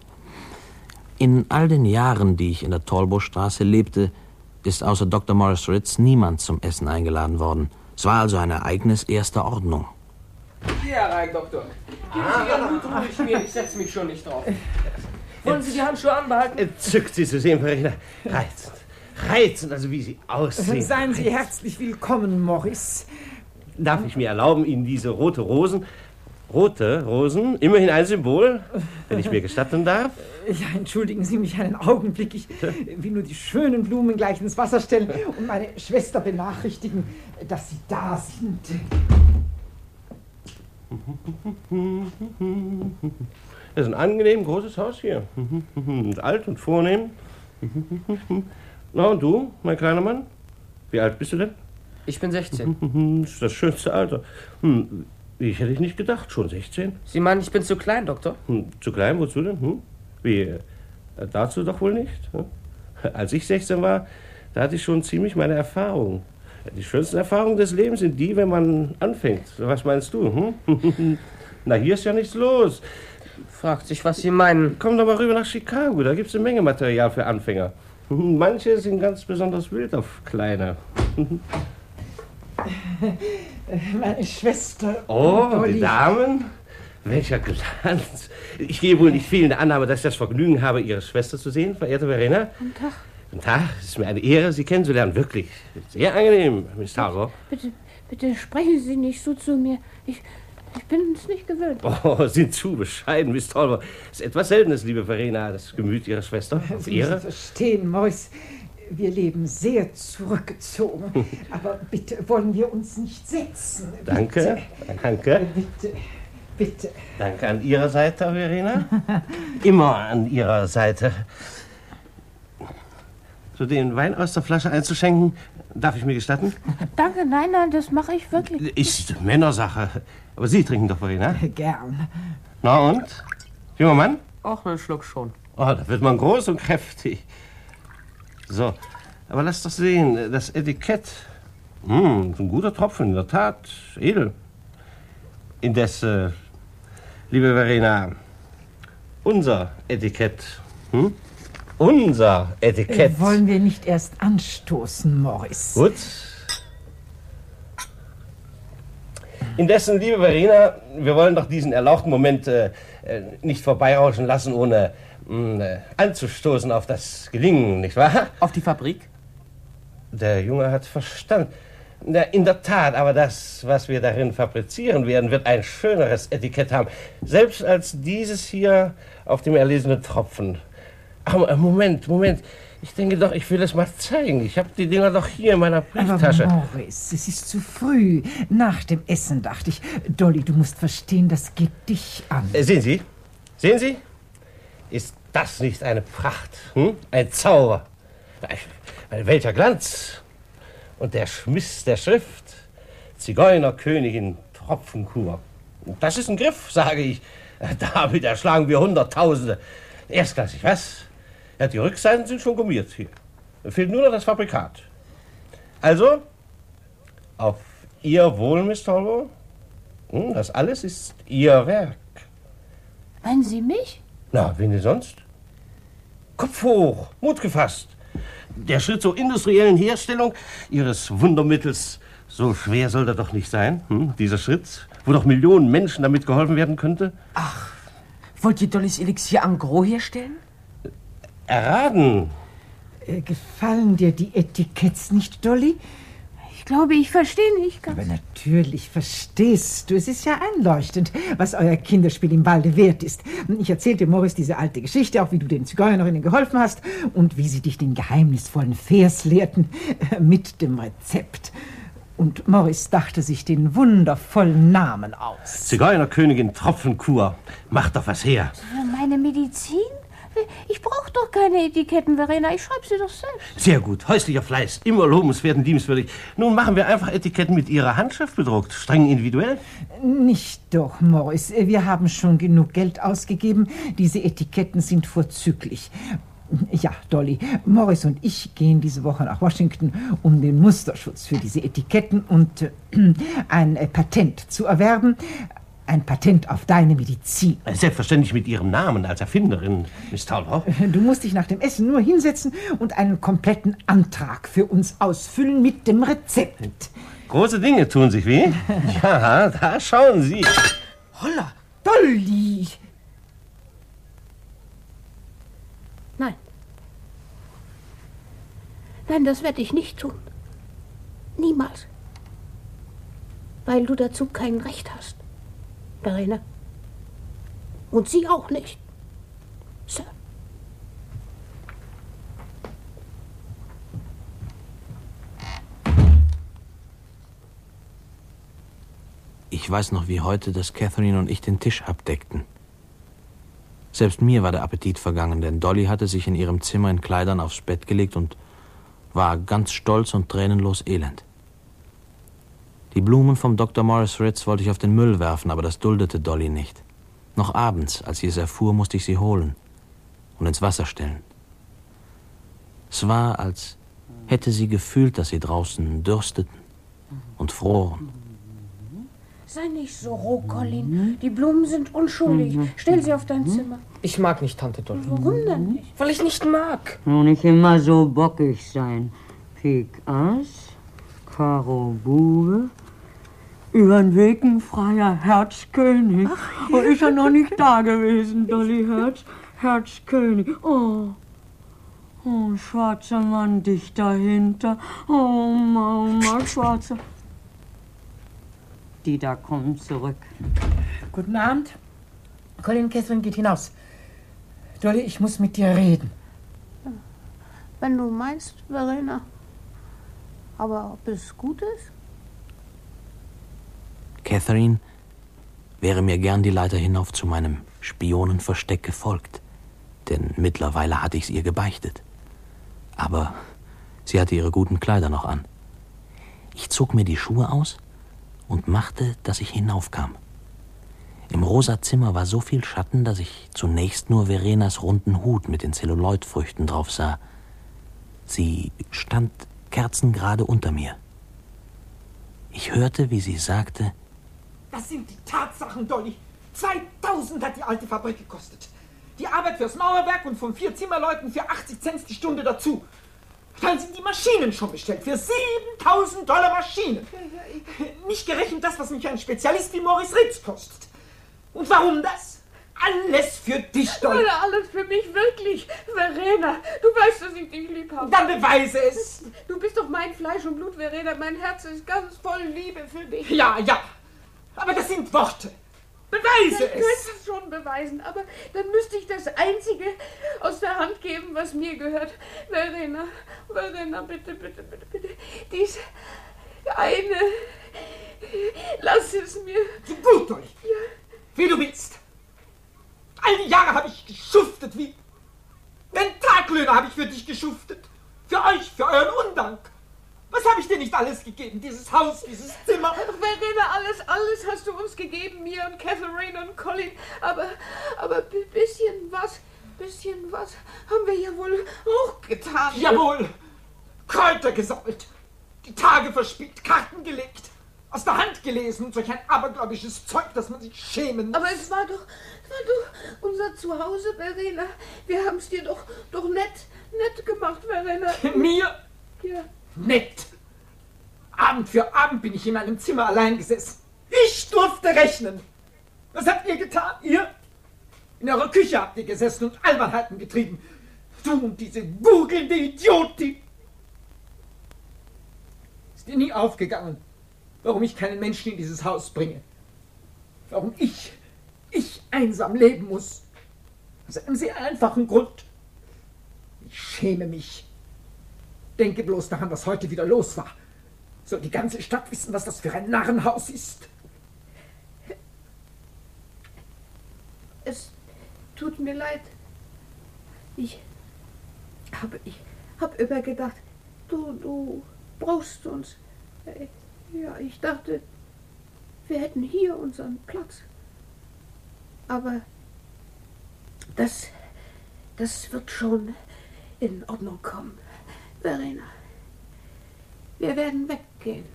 In all den Jahren, die ich in der Tolbostraße lebte, ist außer Doktor Morris Ritz niemand zum Essen eingeladen worden. Es war also ein Ereignis erster Ordnung. Hier rein, Doktor. Geben Sie Ihren Hut ruhig mir, ich setze mich schon nicht drauf. Wollen Sie die Handschuhe anbehalten? Entzückt, Sie zu sehen, Verena. Reizend. Reizend, also wie Sie aussehen. Seien Sie herzlich willkommen, Morris. Darf ich mir erlauben, Ihnen diese rote Rosen... Rote Rosen, immerhin ein Symbol, wenn ich mir gestatten darf. Ja, entschuldigen Sie mich einen Augenblick. Ich will nur die schönen Blumen gleich ins Wasser stellen und meine Schwester benachrichtigen, dass Sie da sind. Das ist ein angenehm großes Haus hier. Alt und vornehm. Na und du, mein kleiner Mann? Wie alt bist du denn? Ich bin sechzehn. Das ist das schönste Alter. Hm, ich hätte ich nicht gedacht, schon sechzehn. Sie meinen, ich bin zu klein, Doktor? Hm, zu klein, wozu denn? Hm? Wie, äh, dazu doch wohl nicht. Hm? Als ich sechzehn war, da hatte ich schon ziemlich meine Erfahrungen. Die schönsten Erfahrungen des Lebens sind die, wenn man anfängt. Was meinst du? Hm? Na, hier ist ja nichts los. Fragt sich, was Sie meinen. Komm doch mal rüber nach Chicago, da gibt es eine Menge Material für Anfänger. Manche sind ganz besonders wild auf Kleine. Meine Schwester. Oh, Dolly. Die Damen? Welcher Glanz. Ich gehe wohl nicht viel in der Annahme, dass ich das Vergnügen habe, Ihre Schwester zu sehen, verehrte Verena. Guten Tag. Guten Tag, es ist mir eine Ehre, Sie kennenzulernen. Wirklich. Sehr angenehm, Miss Tarver. Bitte, bitte sprechen Sie nicht so zu mir. Ich, ich bin es nicht gewöhnt. Oh, sind zu bescheiden, Miss Tarver. Es ist etwas Seltenes, liebe Verena, das Gemüt Ihrer Schwester. Auf Sie Ehre. müssen verstehen, Morris. Wir leben sehr zurückgezogen. Aber bitte wollen wir uns nicht setzen. Danke, Bitte. danke. Bitte, bitte. Danke an Ihrer Seite, Verena. Immer an Ihrer Seite. So, den Wein aus der Flasche einzuschenken, darf ich mir gestatten? Danke, nein, nein, das mache ich wirklich. Ist Männersache. Aber Sie trinken doch, Verena. Gern. Na und? Junger Mann? Auch einen Schluck schon. Oh, da wird man groß und kräftig. So, aber lass doch sehen, das Etikett. Hm, ein guter Tropfen, in der Tat, edel. Indes, äh, liebe Verena, unser Etikett, hm? Unser Etikett. Äh, wollen wir nicht erst anstoßen, Morris? Gut. Indessen, liebe Verena, wir wollen doch diesen erlauchten Moment äh, nicht vorbeirauschen lassen, ohne äh, anzustoßen auf das Gelingen, nicht wahr? Auf die Fabrik? Der Junge hat Verstand. Na, in der Tat, aber das, was wir darin fabrizieren werden, wird ein schöneres Etikett haben. Selbst als dieses hier auf dem erlesenen Tropfen. Aber Moment, Moment. Ich denke doch, ich will es mal zeigen. Ich habe die Dinger doch hier in meiner Brieftasche. Aber Morris, es ist zu früh. Nach dem Essen dachte ich, Dolly, du musst verstehen, das geht dich an. Äh, sehen Sie? Sehen Sie? Ist das nicht eine Pracht? Hm? Ein Zauber? Welcher Glanz! Und der Schmiss der Schrift. Zigeunerkönigin Tropfenkur. Das ist ein Griff, sage ich. Damit erschlagen wir Hunderttausende. Erstklassig, was? Ja, die Rückseiten sind schon gummiert hier. Fehlt nur noch das Fabrikat. Also, auf Ihr Wohl, Miss Talbot. Hm, das alles ist Ihr Werk. Meinen Sie mich? Na, wen denn sonst? Kopf hoch, Mut gefasst. Der Schritt zur industriellen Herstellung Ihres Wundermittels, so schwer soll er doch nicht sein, hm? Dieser Schritt, wo doch Millionen Menschen damit geholfen werden könnte. Ach, wollt ihr Dollys Elixier en gros herstellen? Erraten. Äh, gefallen dir die Etiketts nicht, Dolly? Ich glaube, ich verstehe nicht ganz. Aber natürlich verstehst du. Es ist ja einleuchtend, was euer Kinderspiel im Walde wert ist. Ich erzählte Morris diese alte Geschichte, auch wie du den Zigeunerinnen geholfen hast und wie sie dich den geheimnisvollen Vers lehrten äh, mit dem Rezept. Und Morris dachte sich den wundervollen Namen aus. Zigeunerkönigin Tropfenkur. Mach doch was her. Meine Medizin? Ich brauche doch keine Etiketten, Verena. Ich schreibe sie doch selbst. Sehr gut. Häuslicher Fleiß. Immer lobenswert und liebenswürdig. Nun machen wir einfach Etiketten mit Ihrer Handschrift bedruckt. Streng individuell. Nicht doch, Morris. Wir haben schon genug Geld ausgegeben. Diese Etiketten sind vorzüglich. Ja, Dolly, Morris und ich gehen diese Woche nach Washington, um den Musterschutz für diese Etiketten und äh, ein äh, Patent zu erwerben. Ein Patent auf deine Medizin. Selbstverständlich mit Ihrem Namen als Erfinderin, Miss Talbot. Du musst dich nach dem Essen nur hinsetzen und einen kompletten Antrag für uns ausfüllen mit dem Rezept. Große Dinge tun sich weh. Ja, da schauen Sie. Holla, Dolly! Nein. Nein, das werde ich nicht tun. Niemals. Weil du dazu kein Recht hast, Verena. Und Sie auch nicht, Sir. Ich weiß noch wie heute, dass Catherine und ich den Tisch abdeckten. Selbst mir war der Appetit vergangen, denn Dolly hatte sich in ihrem Zimmer in Kleidern aufs Bett gelegt und war ganz stolz und tränenlos elend. Die Blumen vom Doktor Morris Ritz wollte ich auf den Müll werfen, aber das duldete Dolly nicht. Noch abends, als sie es erfuhr, musste ich sie holen und ins Wasser stellen. Es war, als hätte sie gefühlt, dass sie draußen dürsteten und froren. Sei nicht so roh, Colin. Die Blumen sind unschuldig. Stell sie auf dein Zimmer. Ich mag nicht, Tante Dolly. Warum denn nicht? Weil ich nicht mag. Nur nicht immer so bockig sein. Pik Ass, Karo Bube, übern Weg ein freier Herzkönig. Oh, ist er noch nicht da gewesen, Dolly Herz? Herzkönig. Oh. Oh, schwarzer Mann, dich dahinter. Oh, Mama, schwarzer. Die da kommen zurück. Guten Abend. Colin, Catherine geht hinaus. Dolly, ich muss mit dir reden. Wenn du meinst, Verena. Aber ob es gut ist? Catherine wäre mir gern die Leiter hinauf zu meinem Spionenversteck gefolgt, denn mittlerweile hatte ich es ihr gebeichtet. Aber sie hatte ihre guten Kleider noch an. Ich zog mir die Schuhe aus und machte, dass ich hinaufkam. Im rosa Zimmer war so viel Schatten, dass ich zunächst nur Verenas runden Hut mit den Zelluloidfrüchten drauf sah. Sie stand kerzengerade unter mir. Ich hörte, wie sie sagte: Das sind die Tatsachen, Dolly. zweitausend hat die alte Fabrik gekostet. Die Arbeit fürs Mauerwerk und von vier Zimmerleuten für achtzig Cent die Stunde dazu. Dann sind die Maschinen schon bestellt. Für siebentausend Dollar Maschinen. Nicht gerechnet das, was mich ein Spezialist wie Morris Ritz kostet. Und warum das? Alles für dich, Dolly. Alles für mich, wirklich. Verena, du weißt, dass ich dich lieb habe. Dann beweise es. Du bist doch mein Fleisch und Blut, Verena. Mein Herz ist ganz voll Liebe für dich. Ja, ja. Aber das sind Worte. Beweise ich es. Ich könnte es schon beweisen, aber dann müsste ich das Einzige aus der Hand geben, was mir gehört. Verena, Verena, bitte, bitte, bitte, bitte. Dies eine. Lass es mir. Gut, Dolly. Ja. Wie du willst. All die Jahre habe ich geschuftet, wie... Wenn Taglöhner habe ich für dich geschuftet. Für euch, für euren Undank. Was habe ich dir nicht alles gegeben? Dieses Haus, dieses Zimmer. Ach, Verena, alles, alles hast du uns gegeben, mir und Catherine und Colin. Aber, aber ein bisschen was, bisschen was haben wir ja wohl auch getan. Jawohl. Kräuter gesammelt, die Tage verspielt, Karten gelegt, aus der Hand gelesen, solch ein abergläubisches Zeug, dass man sich schämen muss. Aber es war doch, es war doch unser Zuhause, Verena. Wir haben es dir doch, doch nett, nett gemacht, Verena. Mir? Ja. Nett. Abend für Abend bin ich in meinem Zimmer allein gesessen. Ich durfte rechnen. Was habt ihr getan, ihr? In eurer Küche habt ihr gesessen und Albernheiten getrieben. Du und diese googelnde Idiotin. Ist dir nie aufgegangen, warum ich keinen Menschen in dieses Haus bringe? Warum ich, ich einsam leben muss? Aus einem sehr einfachen Grund. Ich schäme mich. Denke bloß daran, was heute wieder los war. Soll die ganze Stadt wissen, was das für ein Narrenhaus ist? Es tut mir leid. Ich habe ich hab übergedacht, du, du brauchst uns. Ja, ich dachte, wir hätten hier unseren Platz. Aber das, das wird schon in Ordnung kommen, Verena. Wir werden weggehen.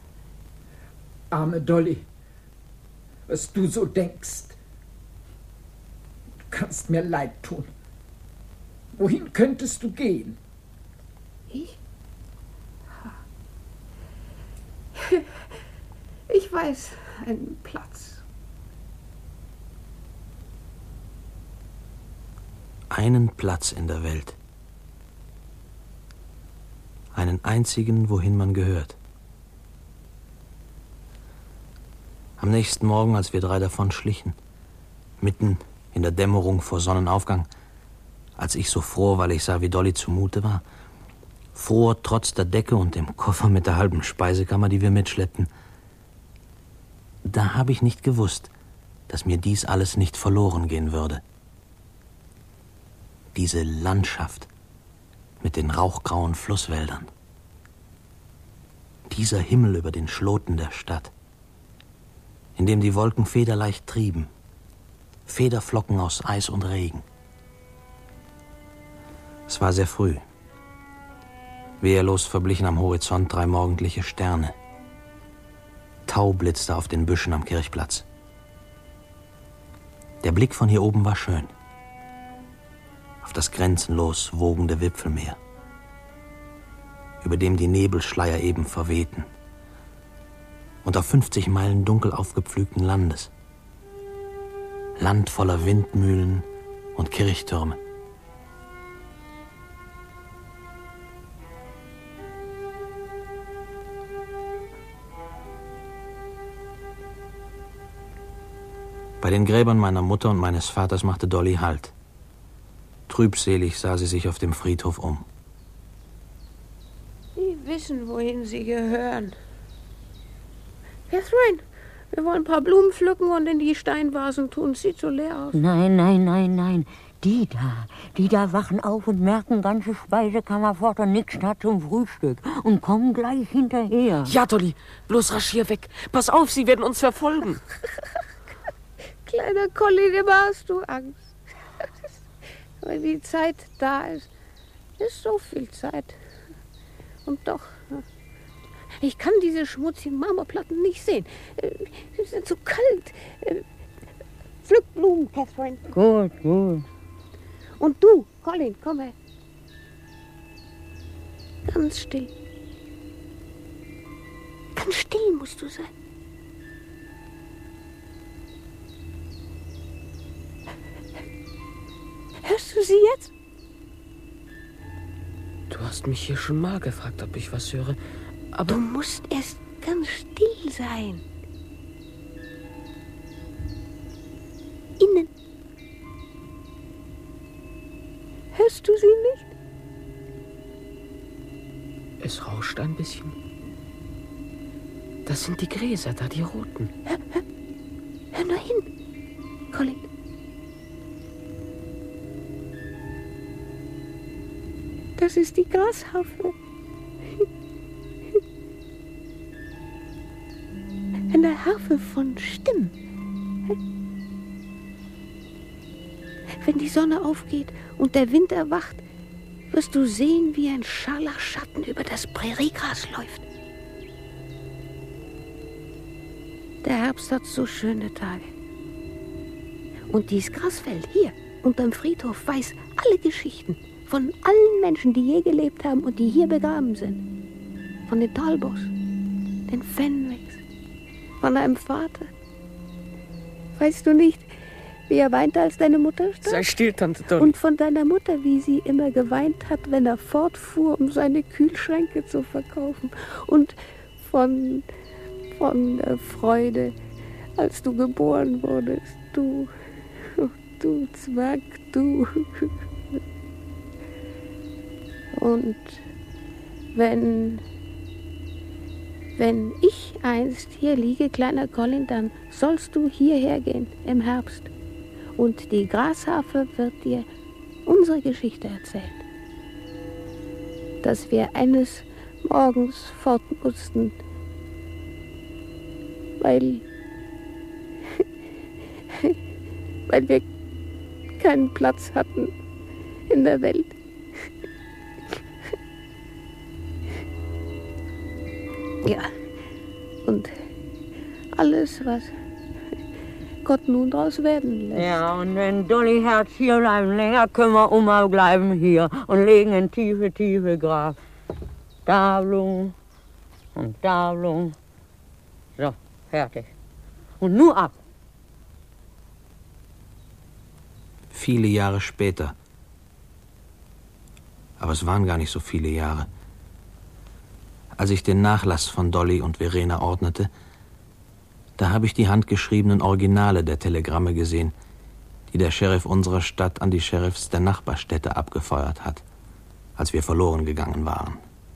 Arme Dolly, was du so denkst. Du kannst mir leid tun. Wohin könntest du gehen? Ich? Ich weiß einen Platz. Einen Platz in der Welt. Einen einzigen, wohin man gehört. Am nächsten Morgen, als wir drei davon schlichen, mitten in der Dämmerung vor Sonnenaufgang, als ich so fror, weil ich sah, wie Dolly zumute war, fror trotz der Decke und dem Koffer mit der halben Speisekammer, die wir mitschleppten, da habe ich nicht gewusst, dass mir dies alles nicht verloren gehen würde. Diese Landschaft mit den rauchgrauen Flusswäldern. Dieser Himmel über den Schloten der Stadt, in dem die Wolken federleicht trieben, Federflocken aus Eis und Regen. Es war sehr früh. Wehrlos verblichen am Horizont drei morgendliche Sterne. Tau blitzte auf den Büschen am Kirchplatz. Der Blick von hier oben war schön. Auf das grenzenlos wogende Wipfelmeer, über dem die Nebelschleier eben verwehten, und auf fünfzig Meilen dunkel aufgepflügten Landes. Land voller Windmühlen und Kirchtürme. Bei den Gräbern meiner Mutter und meines Vaters machte Dolly Halt. Trübselig sah sie sich auf dem Friedhof um. Sie wissen, wohin sie gehören. Catherine, wir wollen ein paar Blumen pflücken und in die Steinvasen tun. Sieht so leer aus. Nein, nein, nein, nein. Die da, die da wachen auf und merken ganze Speisekammer fort und nix da zum Frühstück und kommen gleich hinterher. Ja, Dolly, bloß rasch hier weg. Pass auf, sie werden uns verfolgen. Kleiner Colin, immer hast du Angst. Weil die Zeit da ist. Ist so viel Zeit. Und doch, ich kann diese schmutzigen Marmorplatten nicht sehen. Sie sind so kalt. Pflück Blumen, Catherine. Gut, gut. Und du, Colin, komm her. Ganz still. Ganz still musst du sein. Hörst du sie jetzt? Du hast mich hier schon mal gefragt, ob ich was höre, aber... Du musst erst ganz still sein. Innen. Hörst du sie nicht? Es rauscht ein bisschen. Das sind die Gräser da, die roten. Hör, hör, hör nur hin, Colin. Das ist die Grasharfe. eine Harfe von Stimmen. Wenn die Sonne aufgeht und der Wind erwacht, wirst du sehen, wie ein Scharlachschatten über das Präriegras läuft. Der Herbst hat so schöne Tage. Und dieses Grasfeld hier unterm Friedhof weiß alle Geschichten von allen Menschen, die je gelebt haben und die hier begraben sind. Von den Talbots, den Fenwicks, von deinem Vater. Weißt du nicht, wie er weinte, als deine Mutter starb? Sei still, Tante Dolly. Und von deiner Mutter, wie sie immer geweint hat, wenn er fortfuhr, um seine Kühlschränke zu verkaufen. Und von, von der Freude, als du geboren wurdest. Du, du Zwerg, du. Und wenn, wenn ich einst hier liege, kleiner Colin, dann sollst du hierher gehen im Herbst. Und die Grasharfe wird dir unsere Geschichte erzählen. Dass wir eines Morgens fort mussten, weil, weil wir keinen Platz hatten in der Welt. Ja, und alles, was Gott nun draus werden lässt. Ja, und wenn Dolly Herz hier bleiben länger, können wir immer bleiben hier und legen in tiefe, tiefe Grab. Da Blumen und da Blumen. So, fertig. Und nur ab. Viele Jahre später. Aber es waren gar nicht so viele Jahre. Als ich den Nachlass von Dolly und Verena ordnete, da habe ich die handgeschriebenen Originale der Telegramme gesehen, die der Sheriff unserer Stadt an die Sheriffs der Nachbarstädte abgefeuert hat, als wir verloren gegangen waren.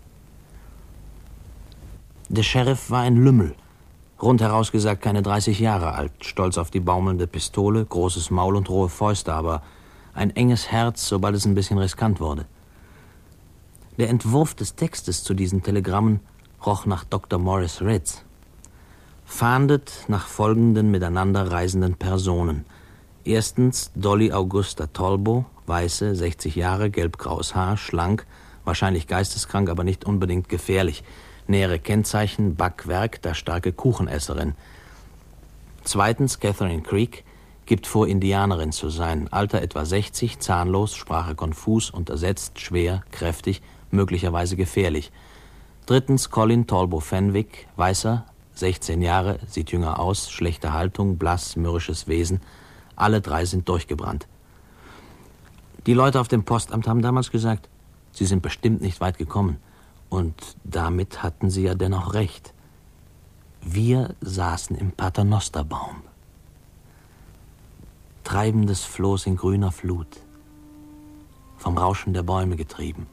Der Sheriff war ein Lümmel, rundheraus gesagt keine dreißig Jahre alt, stolz auf die baumelnde Pistole, großes Maul und rohe Fäuste, aber ein enges Herz, sobald es ein bisschen riskant wurde. Der Entwurf des Textes zu diesen Telegrammen roch nach Doktor Morris Ritz. Fahndet nach folgenden miteinander reisenden Personen. Erstens Dolly Augusta Talbot, weiße, sechzig Jahre, gelbgraues Haar, schlank, wahrscheinlich geisteskrank, aber nicht unbedingt gefährlich. Nähere Kennzeichen, Backwerk, da starke Kuchenesserin. Zweitens Catherine Creek, gibt vor, Indianerin zu sein. Alter etwa sechzig, zahnlos, Sprache konfus, untersetzt, schwer, kräftig, möglicherweise gefährlich. Drittens Colin Talbot Fenwick, weißer, sechzehn Jahre, sieht jünger aus, schlechte Haltung, blass, mürrisches Wesen. Alle drei sind durchgebrannt. Die Leute auf dem Postamt haben damals gesagt, sie sind bestimmt nicht weit gekommen. Und damit hatten sie ja dennoch recht. Wir saßen im Paternosterbaum. Treibendes Floß in grüner Flut, vom Rauschen der Bäume getrieben.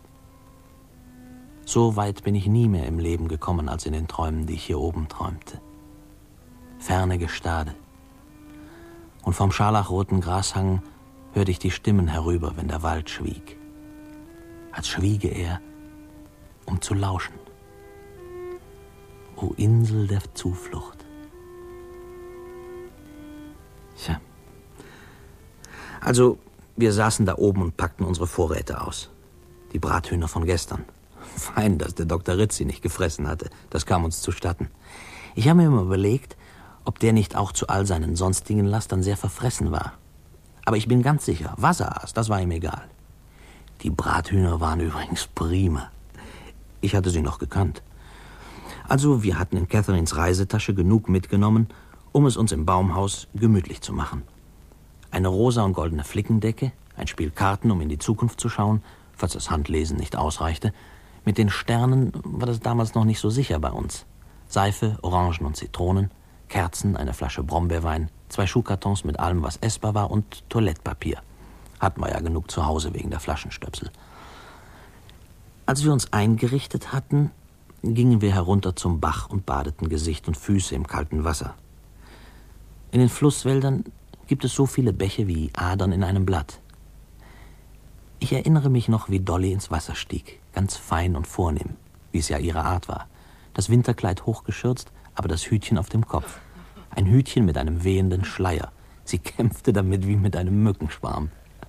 So weit bin ich nie mehr im Leben gekommen, als in den Träumen, die ich hier oben träumte. Ferne Gestade. Und vom scharlachroten Grashang hörte ich die Stimmen herüber, wenn der Wald schwieg. Als schwiege er, um zu lauschen. O Insel der Zuflucht. Tja. Also, wir saßen da oben und packten unsere Vorräte aus. Die Brathühner von gestern. Fein, dass der Doktor Ritz sie nicht gefressen hatte. Das kam uns zustatten. Ich habe mir immer überlegt, ob der nicht auch zu all seinen sonstigen Lastern sehr verfressen war. Aber ich bin ganz sicher, was er aß, das war ihm egal. Die Brathühner waren übrigens prima. Ich hatte sie noch gekannt. Also, wir hatten in Catherines Reisetasche genug mitgenommen, um es uns im Baumhaus gemütlich zu machen. Eine rosa und goldene Flickendecke, ein Spiel Karten, um in die Zukunft zu schauen, falls das Handlesen nicht ausreichte. Mit den Sternen war das damals noch nicht so sicher bei uns. Seife, Orangen und Zitronen, Kerzen, eine Flasche Brombeerwein, zwei Schuhkartons mit allem, was essbar war und Toilettpapier. Hatten wir ja genug zu Hause wegen der Flaschenstöpsel. Als wir uns eingerichtet hatten, gingen wir herunter zum Bach und badeten Gesicht und Füße im kalten Wasser. In den Flusswäldern gibt es so viele Bäche wie Adern in einem Blatt. Ich erinnere mich noch, wie Dolly ins Wasser stieg, ganz fein und vornehm, wie es ja ihre Art war. Das Winterkleid hochgeschürzt, aber das Hütchen auf dem Kopf. Ein Hütchen mit einem wehenden Schleier. Sie kämpfte damit wie mit einem Mückenschwarm.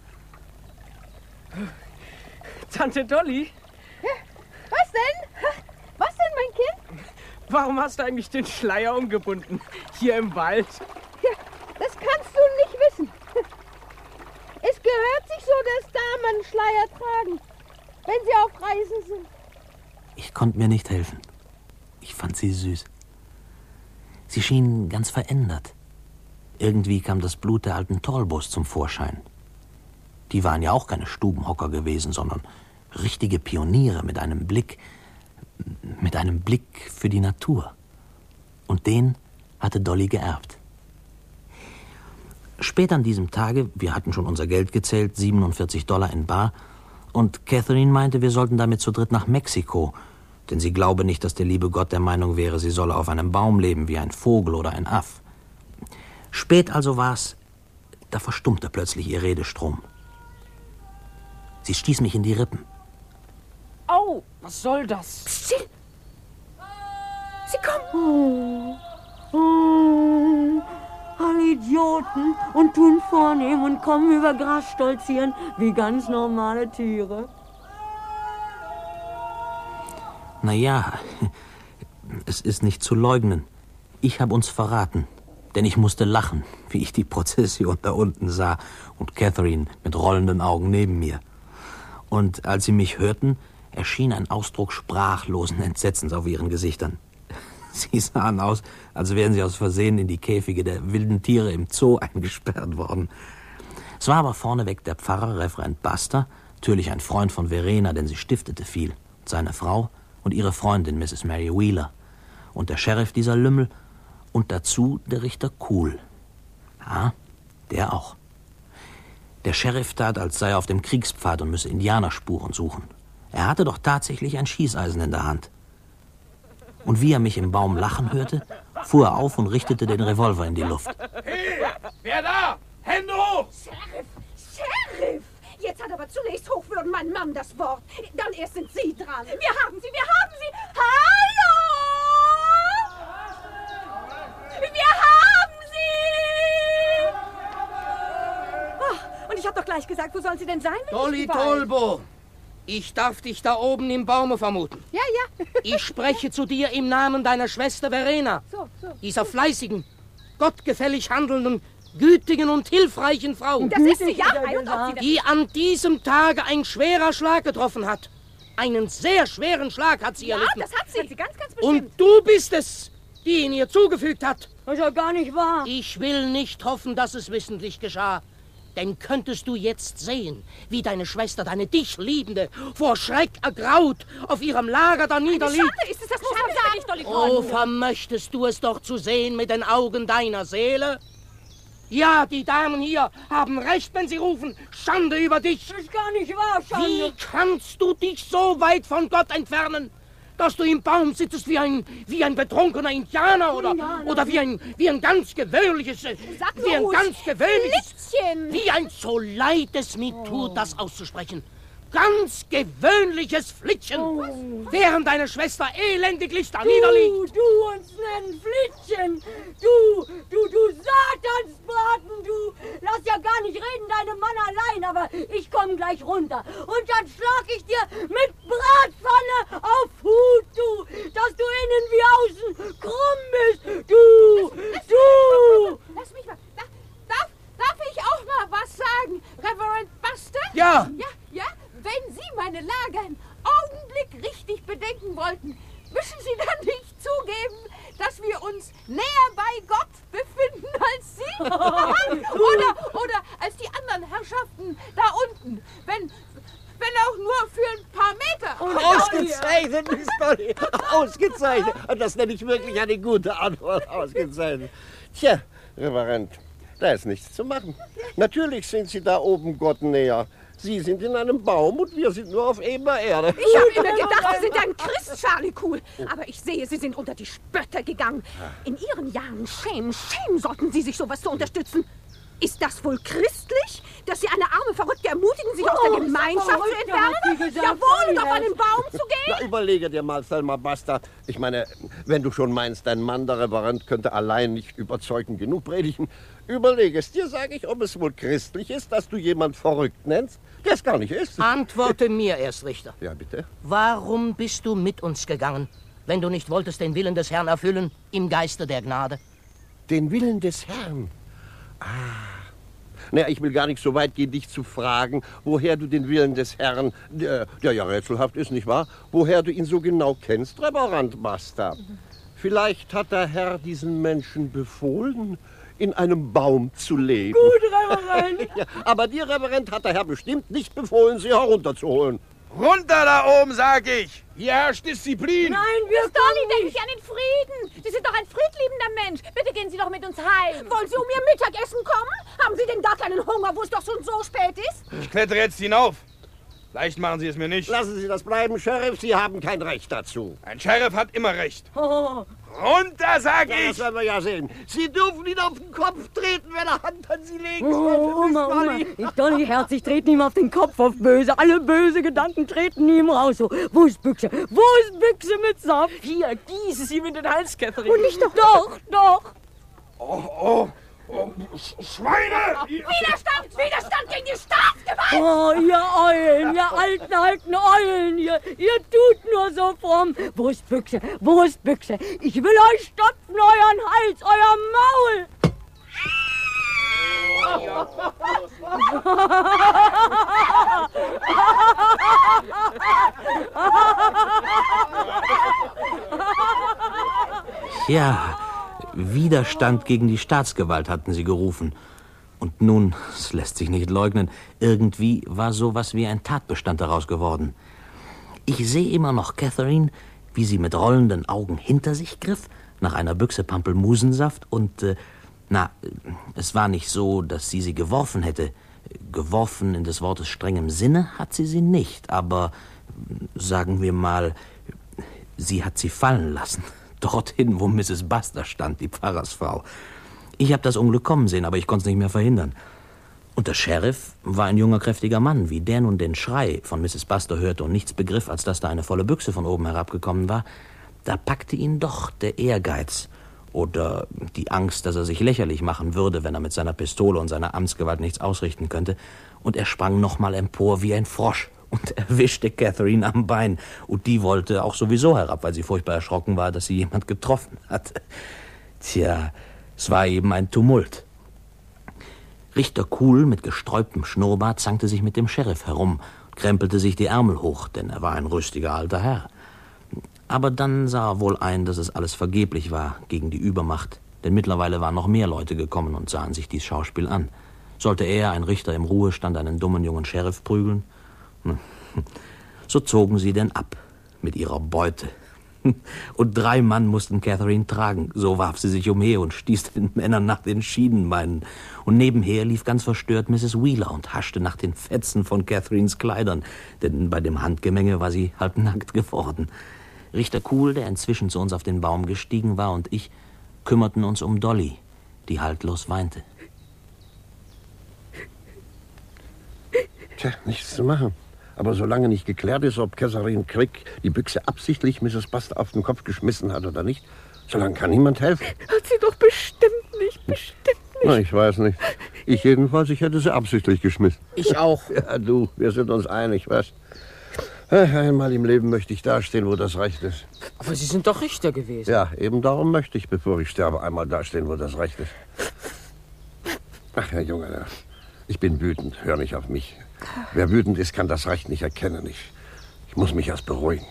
Tante Dolly? Was denn? Was denn, mein Kind? Warum hast du eigentlich den Schleier umgebunden? Hier im Wald? Ja, das kannst du nicht wissen. Es gehört sich so, dass Damen Schleier tragen, wenn sie auf Reisen sind. Ich konnte mir nicht helfen. Ich fand sie süß. Sie schien ganz verändert. Irgendwie kam das Blut der alten Tolbos zum Vorschein. Die waren ja auch keine Stubenhocker gewesen, sondern richtige Pioniere mit einem Blick, mit einem Blick für die Natur. Und den hatte Dolly geerbt. Spät an diesem Tage, wir hatten schon unser Geld gezählt, siebenundvierzig Dollar in bar, und Catherine meinte, wir sollten damit zu dritt nach Mexiko, denn sie glaube nicht, dass der liebe Gott der Meinung wäre, sie solle auf einem Baum leben wie ein Vogel oder ein Aff. Spät also war's, da verstummte plötzlich ihr Redestrom. Sie stieß mich in die Rippen. Au, was soll das? Still! Sie kommen! Oh, oh, alle Idioten und tun vornehm und kommen über Gras stolzieren wie ganz normale Tiere. Na ja, es ist nicht zu leugnen. Ich habe uns verraten, denn ich musste lachen, wie ich die Prozession da unten sah und Catherine mit rollenden Augen neben mir. Und als sie mich hörten, erschien ein Ausdruck sprachlosen Entsetzens auf ihren Gesichtern. Sie sahen aus, als wären sie aus Versehen in die Käfige der wilden Tiere im Zoo eingesperrt worden. Es war aber vorneweg der Pfarrer, Referent Buster, natürlich ein Freund von Verena, denn sie stiftete viel, seine Frau und ihre Freundin Misses Mary Wheeler und der Sheriff dieser Lümmel und dazu der Richter Kuhl. Ja, der auch. Der Sheriff tat, als sei er auf dem Kriegspfad und müsse Indianerspuren suchen. Er hatte doch tatsächlich ein Schießeisen in der Hand. Und wie er mich im Baum lachen hörte, fuhr er auf und richtete den Revolver in die Luft. Hey, wer da? Hände hoch! Sheriff! Sheriff! Jetzt hat aber zunächst Hochwürden mein Mann das Wort. Dann erst sind Sie dran. Wir haben Sie, wir haben Sie! Hallo! Wir haben Sie! Oh, und ich habe doch gleich gesagt, wo sollen Sie denn sein? Dolly Tolbo! Ich darf dich da oben im Baume vermuten. Ja, ja. Ich spreche zu dir im Namen deiner Schwester Verena, so, so. dieser fleißigen, gottgefällig handelnden, gütigen und hilfreichen Frau. Das ist sie, ja. Und ob sie das die an diesem Tage ein schwerer Schlag getroffen hat. Einen sehr schweren Schlag hat sie ja, erlitten. Ja, das hat sie. Hat sie ganz, ganz bestimmt. Und du bist es, die ihn ihr zugefügt hat. Das ist ja gar nicht wahr. Ich will nicht hoffen, dass es wissentlich geschah. Denn könntest du jetzt sehen, wie deine Schwester, deine dich Liebende, vor Schreck ergraut auf ihrem Lager da niederliegt. Schande ist es, das muss man sagen, Dolly Tolbo. Oh, vermöchtest du es doch zu sehen mit den Augen deiner Seele? Ja, die Damen hier haben recht, wenn sie rufen, Schande über dich. Das ist gar nicht wahr, Schande. Wie kannst du dich so weit von Gott entfernen, dass du im Baum sitzest wie ein, wie ein betrunkener Indianer oder, ja, oder wie ein, wie ein ganz gewöhnliches, Sag wie ein ruhig. ganz gewöhnliches, Flittchen. wie ein, so leid es mir tut, das auszusprechen, ganz gewöhnliches Flittchen, Oh. während deine Schwester elendiglich da niederliegt. Du, du uns nennen Flittchen. Du, du, du Satansbraten, du. Lass ja gar nicht reden, deine Mann allein, aber ich komm gleich runter. Und dann schlag ich dir mit Bratpfanne auf Hut, du, dass du innen wie außen krumm bist. Du, du. Lass mich mal. Da, darf, darf ich auch mal was sagen, Reverend Buster? Ja. Ja, ja. Wenn Sie meine Lage einen Augenblick richtig bedenken wollten, müssen Sie dann nicht zugeben, dass wir uns näher bei Gott befinden als Sie? oder, oder als die anderen Herrschaften da unten, wenn, wenn auch nur für ein paar Meter. Ausgezeichnet, Miss Dolly. Ausgezeichnet. Und das nenne ich wirklich eine gute Antwort. Ausgezeichnet. Tja, Reverend, da ist nichts zu machen. Natürlich sind Sie da oben Gott näher. Sie sind in einem Baum und wir sind nur auf ebener Erde. Ich habe immer gedacht, Sie sind ein Christ, Charlie Cool. Aber ich sehe, Sie sind unter die Spötter gegangen. In Ihren Jahren Shame, Shame sollten Sie sich sowas zu unterstützen. Ist das wohl christlich, dass Sie eine arme Verrückte ermutigen, sich oh, aus der Gemeinschaft zu entfernen? Jawohl, und auf einen Baum zu gehen? Na, überlege dir mal, Selma Basta. Ich meine, wenn du schon meinst, dein Mann, der Reverend, könnte allein nicht überzeugend genug predigen, überlege es dir, sage ich, ob es wohl christlich ist, dass du jemand verrückt nennst, der es gar nicht ist. Antworte mir erst, Richter. Ja, bitte. Warum bist du mit uns gegangen, wenn du nicht wolltest den Willen des Herrn erfüllen, im Geiste der Gnade? Den Willen des Herrn? Ah. Naja, ich will gar nicht so weit gehen, dich zu fragen, woher du den Willen des Herrn, der, der ja rätselhaft ist, nicht wahr? Woher du ihn so genau kennst, Reverend Basta. Vielleicht hat der Herr diesen Menschen befohlen, in einem Baum zu leben. Gut, Reverend. Ja, aber dir, Reverend, hat der Herr bestimmt nicht befohlen, sie herunterzuholen. Runter da oben, sag ich! Hier herrscht Disziplin! Nein, wir Dolly, denken Sie an den Frieden! Sie sind doch ein friedliebender Mensch! Bitte gehen Sie doch mit uns heim! Wollen Sie um Ihr Mittagessen kommen? Haben Sie denn gar keinen Hunger, wo es doch schon so spät ist? Ich klettere jetzt hinauf. Leicht machen Sie es mir nicht. Lassen Sie das bleiben, Sheriff, Sie haben kein Recht dazu. Ein Sheriff hat immer Recht. Oh. Runter, sag ja, ich! Das werden wir ja sehen. Sie dürfen ihn auf den Kopf treten, wenn er Hand an Sie legen Oh, sollte. Oma, Oma, ich Donny Herz, ich trete ihm auf den Kopf auf böse. Alle böse Gedanken treten ihm raus. So, wo ist Büchse? Wo ist Büchse mit Saft? Hier, gieße sie ihm in den Hals, Catherine. Und nicht doch. Doch, doch. Oh, oh, oh, Schweine! Widerstand, Widerstand gegen die Staatsgewalt! Oh, ihr Eulen, ihr alten, alten Eulen, ihr, ihr tut nur so fromm. Wo ist Büchse? Wo ist Büchse? Ich will euch stopfen, euren Hals, euer Maul! Ja, Widerstand gegen die Staatsgewalt hatten sie gerufen. Und nun, es lässt sich nicht leugnen, irgendwie war sowas wie ein Tatbestand daraus geworden. Ich sehe immer noch Catherine, wie sie mit rollenden Augen hinter sich griff, nach einer Büchse Pampelmusensaft und, äh, na, es war nicht so, dass sie sie geworfen hätte. Geworfen in des Wortes strengem Sinne hat sie sie nicht, aber, sagen wir mal, sie hat sie fallen lassen. Dorthin, wo Misses Buster stand, die Pfarrersfrau. Ich habe das Unglück kommen sehen, aber ich konnte es nicht mehr verhindern. Und der Sheriff war ein junger, kräftiger Mann. Wie der nun den Schrei von Misses Buster hörte und nichts begriff, als dass da eine volle Büchse von oben herabgekommen war, da packte ihn doch der Ehrgeiz oder die Angst, dass er sich lächerlich machen würde, wenn er mit seiner Pistole und seiner Amtsgewalt nichts ausrichten könnte. Und er sprang nochmal empor wie ein Frosch und erwischte Catherine am Bein. Und die wollte auch sowieso herab, weil sie furchtbar erschrocken war, dass sie jemand getroffen hatte. Tja, es war eben ein Tumult. Richter Kuhl mit gesträubtem Schnurrbart zankte sich mit dem Sheriff herum und krempelte sich die Ärmel hoch, denn er war ein rüstiger alter Herr. Aber dann sah er wohl ein, dass es alles vergeblich war gegen die Übermacht, denn mittlerweile waren noch mehr Leute gekommen und sahen sich dies Schauspiel an. Sollte er, ein Richter im Ruhestand, einen dummen jungen Sheriff prügeln? So zogen sie denn ab mit ihrer Beute. Und drei Mann mussten Catherine tragen. So warf sie sich umher und stieß den Männern nach den Schienenbeinen. Und nebenher lief ganz verstört Misses Wheeler und haschte nach den Fetzen von Catherines Kleidern, denn bei dem Handgemenge war sie halb nackt geworden. Richter Kuhl, der inzwischen zu uns auf den Baum gestiegen war, und ich kümmerten uns um Dolly, die haltlos weinte. Tja, nichts zu machen. Aber solange nicht geklärt ist, ob Catherine Crick die Büchse absichtlich Misses Buster auf den Kopf geschmissen hat oder nicht, solange kann niemand helfen. Hat sie doch bestimmt nicht, bestimmt nicht. Na, ich weiß nicht. Ich jedenfalls, ich hätte sie absichtlich geschmissen. Ich auch. Ja, du, wir sind uns einig, weißt du. Einmal im Leben möchte ich dastehen, wo das Recht ist. Aber Sie sind doch Richter gewesen. Ja, eben darum möchte ich, bevor ich sterbe, einmal dastehen, wo das Recht ist. Ach, Herr Junge, ich bin wütend. Hör nicht auf mich. Wer wütend ist, kann das Recht nicht erkennen. Ich, ich muss mich erst beruhigen.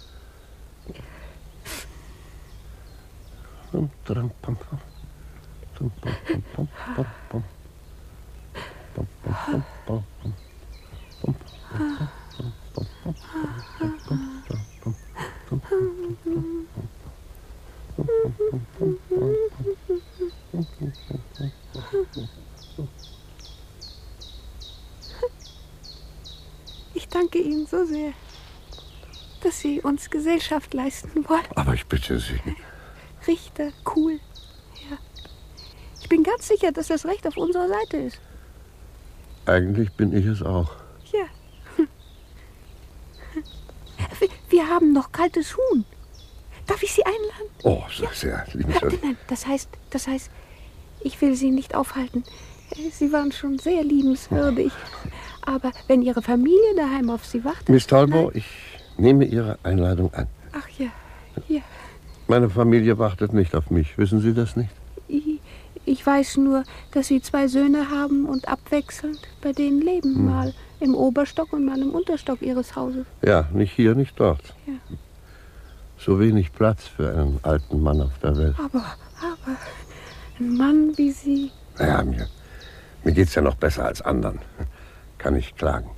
Ich danke Ihnen so sehr, dass Sie uns Gesellschaft leisten wollen. Aber ich bitte Sie. Richter, Kuhl. Ja. Ich bin ganz sicher, dass das Recht auf unserer Seite ist. Eigentlich bin ich es auch. Ja. Wir, wir haben noch kaltes Huhn. Darf ich Sie einladen? Oh, so sehr liebenswürdig. Nein, das heißt, das heißt, ich will Sie nicht aufhalten. Sie waren schon sehr liebenswürdig. Aber wenn Ihre Familie daheim auf Sie wartet... Miss Talbot, ich nehme Ihre Einladung an. Ach ja, ja. Meine Familie wartet nicht auf mich. Wissen Sie das nicht? Ich, ich weiß nur, dass Sie zwei Söhne haben und abwechselnd bei denen leben. Hm. Mal im Oberstock und mal im Unterstock Ihres Hauses. Ja, nicht hier, nicht dort. Ja. So wenig Platz für einen alten Mann auf der Welt. Aber, aber, ein Mann wie Sie... Ja, mir, mir geht's ja noch besser als anderen. Kann ich klagen.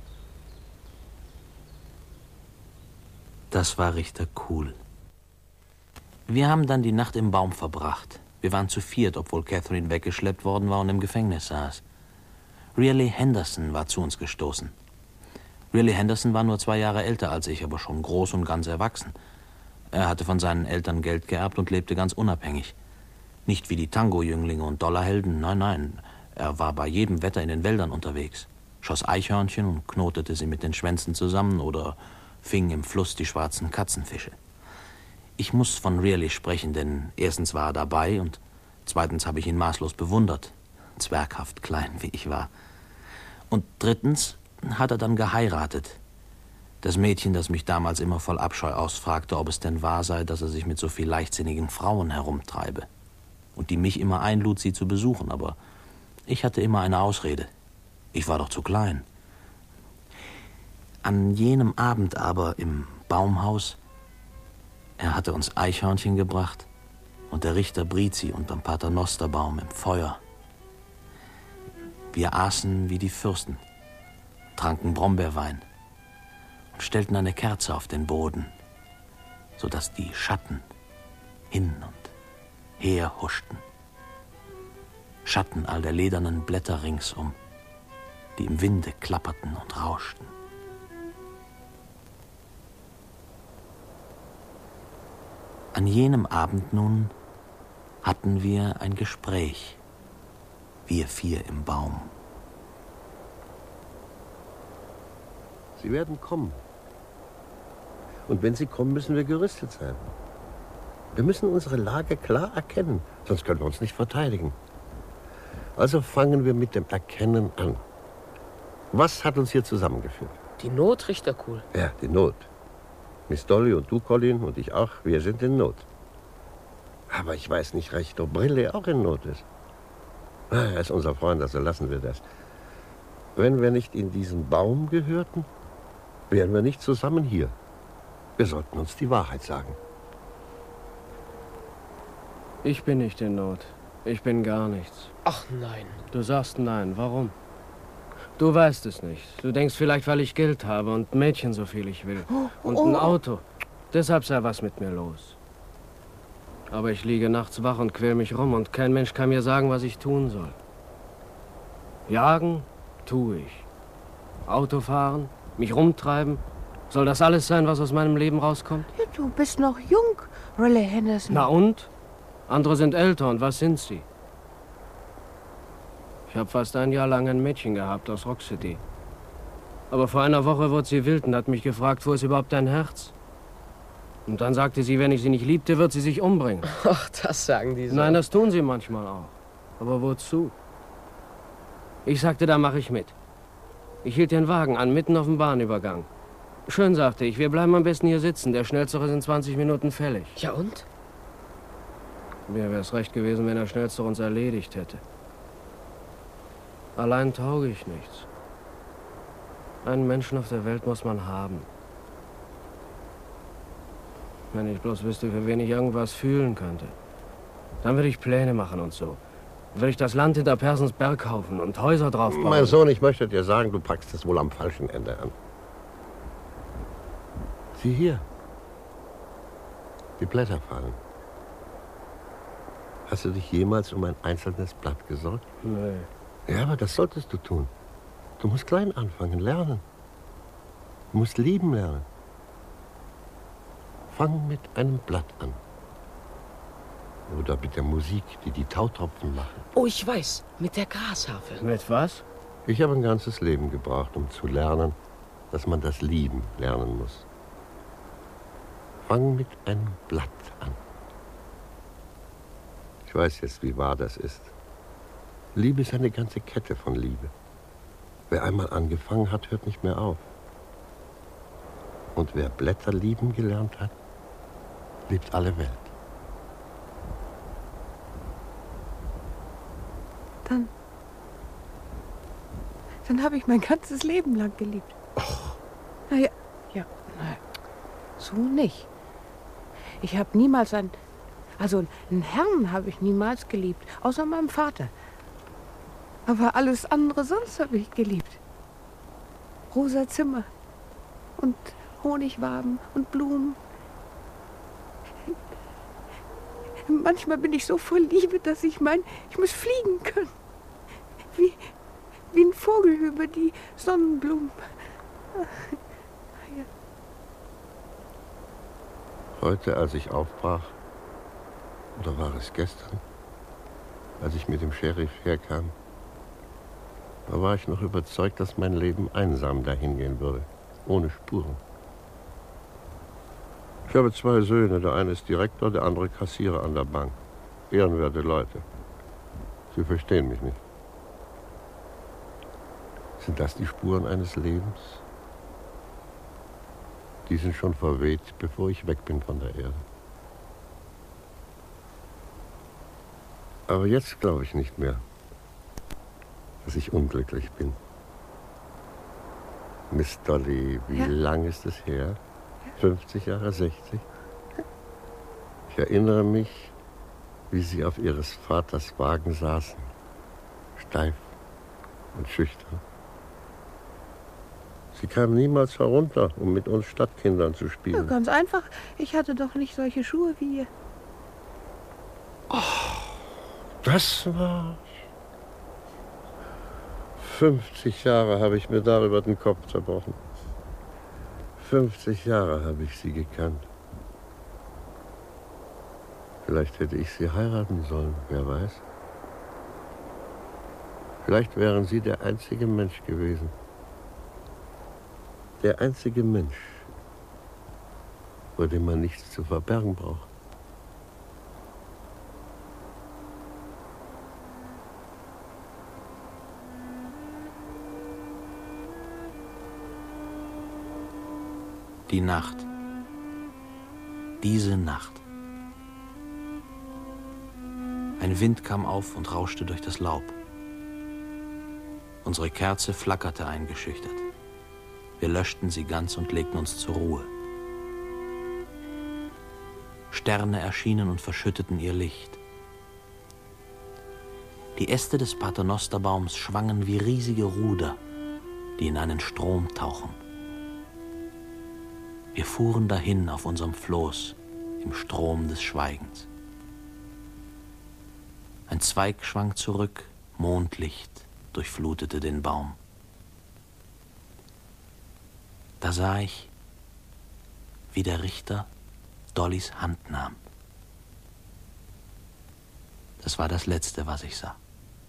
Das war Richter Cool. Wir haben dann die Nacht im Baum verbracht. Wir waren zu viert, obwohl Catherine weggeschleppt worden war und im Gefängnis saß. Riley Henderson war zu uns gestoßen. Riley Henderson war nur zwei Jahre älter als ich, aber schon groß und ganz erwachsen. Er hatte von seinen Eltern Geld geerbt und lebte ganz unabhängig. Nicht wie die Tango-Jünglinge und Dollarhelden, nein, nein. Er war bei jedem Wetter in den Wäldern unterwegs, schoss Eichhörnchen und knotete sie mit den Schwänzen zusammen oder fing im Fluss die schwarzen Katzenfische. Ich muss von Riley sprechen, denn erstens war er dabei und zweitens habe ich ihn maßlos bewundert, zwerghaft klein wie ich war. Und drittens hat er dann geheiratet. Das Mädchen, das mich damals immer voll Abscheu ausfragte, ob es denn wahr sei, dass er sich mit so viel leichtsinnigen Frauen herumtreibe. Und die mich immer einlud, sie zu besuchen, aber ich hatte immer eine Ausrede. Ich war doch zu klein. An jenem Abend aber im Baumhaus, er hatte uns Eichhörnchen gebracht und der Richter Brizi unterm Paternosterbaum im Feuer. Wir aßen wie die Fürsten, tranken Brombeerwein und stellten eine Kerze auf den Boden, sodass die Schatten hin und her huschten. Schatten all der ledernen Blätter ringsum, die im Winde klapperten und rauschten. An jenem Abend nun hatten wir ein Gespräch, wir vier im Baum. Sie werden kommen. Und wenn Sie kommen, müssen wir gerüstet sein. Wir müssen unsere Lage klar erkennen, sonst können wir uns nicht verteidigen. Also fangen wir mit dem Erkennen an. Was hat uns hier zusammengeführt? Die Not, Richter Cool. Ja, die Not. Miss Dolly und du, Colin, und ich auch, wir sind in Not. Aber ich weiß nicht recht, ob Brille auch in Not ist. Ah, er ist unser Freund, also lassen wir das. Wenn wir nicht in diesen Baum gehörten, wären wir nicht zusammen hier. Wir sollten uns die Wahrheit sagen. Ich bin nicht in Not. Ich bin gar nichts. Ach nein. Du sagst nein. Warum? Du weißt es nicht. Du denkst vielleicht, weil ich Geld habe und Mädchen so viel ich will. Und ein Auto. Deshalb sei was mit mir los. Aber ich liege nachts wach und quäl mich rum und kein Mensch kann mir sagen, was ich tun soll. Jagen tue ich. Auto fahren, mich rumtreiben. Soll das alles sein, was aus meinem Leben rauskommt? Ja, du bist noch jung, Riley Henderson. Na und? Andere sind älter und was sind sie? Ich habe fast ein Jahr lang ein Mädchen gehabt aus Rock City. Aber vor einer Woche wurde sie wild und hat mich gefragt, wo ist überhaupt dein Herz? Und dann sagte sie, wenn ich sie nicht liebte, wird sie sich umbringen. Ach, das sagen die so. Nein, das tun sie manchmal auch. Aber wozu? Ich sagte, da mache ich mit. Ich hielt den Wagen an, mitten auf dem Bahnübergang. Schön, sagte ich, wir bleiben am besten hier sitzen. Der Schnellzug ist in zwanzig Minuten fällig. Ja und? Mir wäre es recht gewesen, wenn der Schnellzug uns erledigt hätte. Allein tauge ich nichts. Einen Menschen auf der Welt muss man haben. Wenn ich bloß wüsste, für wen ich irgendwas fühlen könnte. Dann würde ich Pläne machen und so. Dann würde ich das Land hinter Persens Berg kaufen und Häuser draufbauen. Mein Sohn, ich möchte dir sagen, du packst es wohl am falschen Ende an. Sieh hier. Die Blätter fallen. Hast du dich jemals um ein einzelnes Blatt gesorgt? Nee. Ja, aber das solltest du tun. Du musst klein anfangen, lernen. Du musst lieben lernen. Fang mit einem Blatt an. Oder mit der Musik, die die Tautropfen machen. Oh, ich weiß. Mit der Grasharfe. Mit was? Ich habe ein ganzes Leben gebraucht, um zu lernen, dass man das Lieben lernen muss. Fang mit einem Blatt an. Ich weiß jetzt, wie wahr das ist. Liebe ist eine ganze Kette von Liebe. Wer einmal angefangen hat, hört nicht mehr auf. Und wer Blätter lieben gelernt hat, liebt alle Welt. Dann, dann habe ich mein ganzes Leben lang geliebt. Och. Naja, ja, naja, so nicht. Ich habe niemals ein, also einen Herrn habe ich niemals geliebt, außer meinem Vater. Aber alles andere sonst habe ich geliebt. Rosa Zimmer und Honigwaben und Blumen. Manchmal bin ich so voll Liebe, dass ich meine, ich muss fliegen können. Wie, wie ein Vogel über die Sonnenblumen. Ja. Heute, als ich aufbrach, oder war es gestern, als ich mit dem Sheriff herkam, da war ich noch überzeugt, dass mein Leben einsam dahingehen würde, ohne Spuren. Ich habe zwei Söhne, der eine ist Direktor, der andere Kassierer an der Bank. Ehrenwerte Leute. Sie verstehen mich nicht. Sind das die Spuren eines Lebens? Die sind schon verweht, bevor ich weg bin von der Erde. Aber jetzt glaube ich nicht mehr, dass ich unglücklich bin. Miss Dolly, wie ja. lang ist es her? fünfzig Jahre, sechzig? Ich erinnere mich, wie Sie auf Ihres Vaters Wagen saßen, steif und schüchtern. Sie kamen niemals herunter, um mit uns Stadtkindern zu spielen. Ja, ganz einfach. Ich hatte doch nicht solche Schuhe wie ihr. Oh, das war's. fünfzig Jahre habe ich mir darüber den Kopf zerbrochen. fünfzig Jahre habe ich Sie gekannt. Vielleicht hätte ich Sie heiraten sollen, wer weiß. Vielleicht wären Sie der einzige Mensch gewesen. Der einzige Mensch, vor dem man nichts zu verbergen braucht. Die Nacht. Diese Nacht. Ein Wind kam auf und rauschte durch das Laub. Unsere Kerze flackerte eingeschüchtert. Wir löschten sie ganz und legten uns zur Ruhe. Sterne erschienen und verschütteten ihr Licht. Die Äste des Paternosterbaums schwangen wie riesige Ruder, die in einen Strom tauchen. Wir fuhren dahin auf unserem Floß im Strom des Schweigens. Ein Zweig schwang zurück, Mondlicht durchflutete den Baum. Da sah ich, wie der Richter Dollys Hand nahm. Das war das Letzte, was ich sah.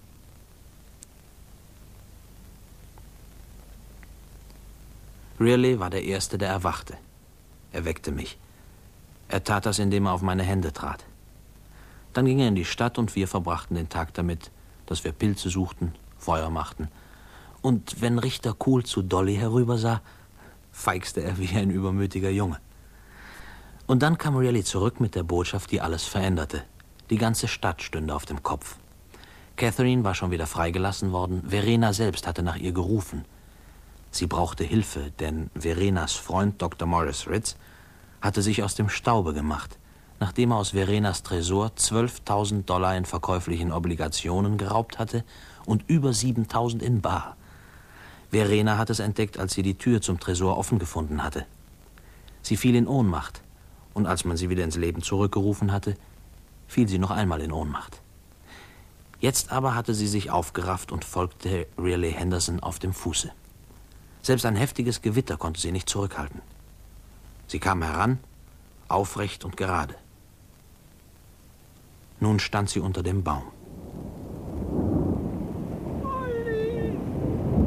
Riley war der Erste, der erwachte. Er weckte mich. Er tat das, indem er auf meine Hände trat. Dann ging er in die Stadt und wir verbrachten den Tag damit, dass wir Pilze suchten, Feuer machten. Und wenn Richter Kuhl zu Dolly herübersah, feixte er wie ein übermütiger Junge. Und dann kam Riley zurück mit der Botschaft, die alles veränderte. Die ganze Stadt stünde auf dem Kopf. Catherine war schon wieder freigelassen worden. Verena selbst hatte nach ihr gerufen. Sie brauchte Hilfe, denn Verenas Freund Doktor Morris Ritz hatte sich aus dem Staube gemacht, nachdem er aus Verenas Tresor zwölftausend Dollar in verkäuflichen Obligationen geraubt hatte und über siebentausend in bar. Verena hat es entdeckt, als sie die Tür zum Tresor offen gefunden hatte. Sie fiel in Ohnmacht, und als man sie wieder ins Leben zurückgerufen hatte, fiel sie noch einmal in Ohnmacht. Jetzt aber hatte sie sich aufgerafft und folgte Riley Henderson auf dem Fuße. Selbst ein heftiges Gewitter konnte sie nicht zurückhalten. Sie kam heran, aufrecht und gerade. Nun stand sie unter dem Baum. Dolly!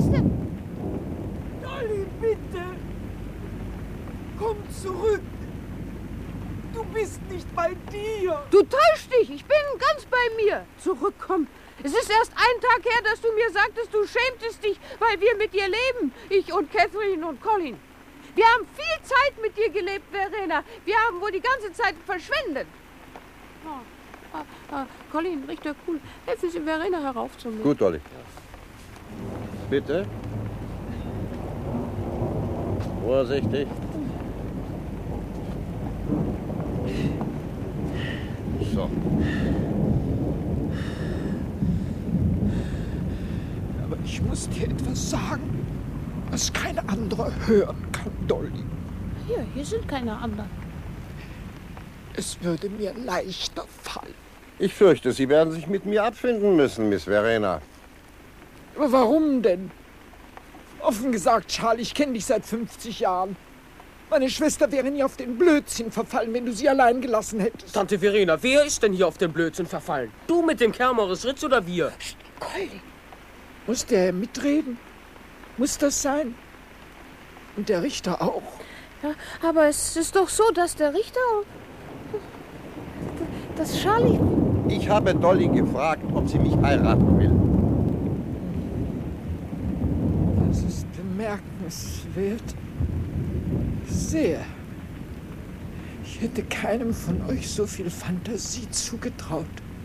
denn? Dolly, bitte! Komm zurück! Du bist nicht bei dir! Du täuschst dich, ich bin ganz bei mir. Zurückkomm. Es ist erst ein Tag her, dass du mir sagtest, du schämtest dich, weil wir mit dir leben. Ich und Catherine und Colin. Wir haben viel Zeit mit dir gelebt, Verena. Wir haben wohl die ganze Zeit verschwendet. Oh, ah, ah, Colin, Richter, cool. Helfen Sie Verena heraufzunehmen. Gut, Dolly. Bitte. Vorsichtig. So. Aber ich muss dir etwas sagen, was kein anderer hören kann, Dolly. Hier, hier sind keine anderen. Es würde mir leichter fallen. Ich fürchte, Sie werden sich mit mir abfinden müssen, Miss Verena. Aber warum denn? Offen gesagt, Charlie, ich kenne dich seit fünfzig Jahren. Meine Schwester wäre nie auf den Blödsinn verfallen, wenn du sie allein gelassen hättest. Tante Verena, wer ist denn hier auf den Blödsinn verfallen? Du mit dem Kermeres Ritz oder wir? Colin, muss der mitreden? Muss das sein? Und der Richter auch. Ja, aber es ist doch so, dass der Richter... dass Charlie... Ich habe Dolly gefragt, ob sie mich heiraten will. Das ist bemerkenswert. Sehr. Ich hätte keinem von euch so viel Fantasie zugetraut.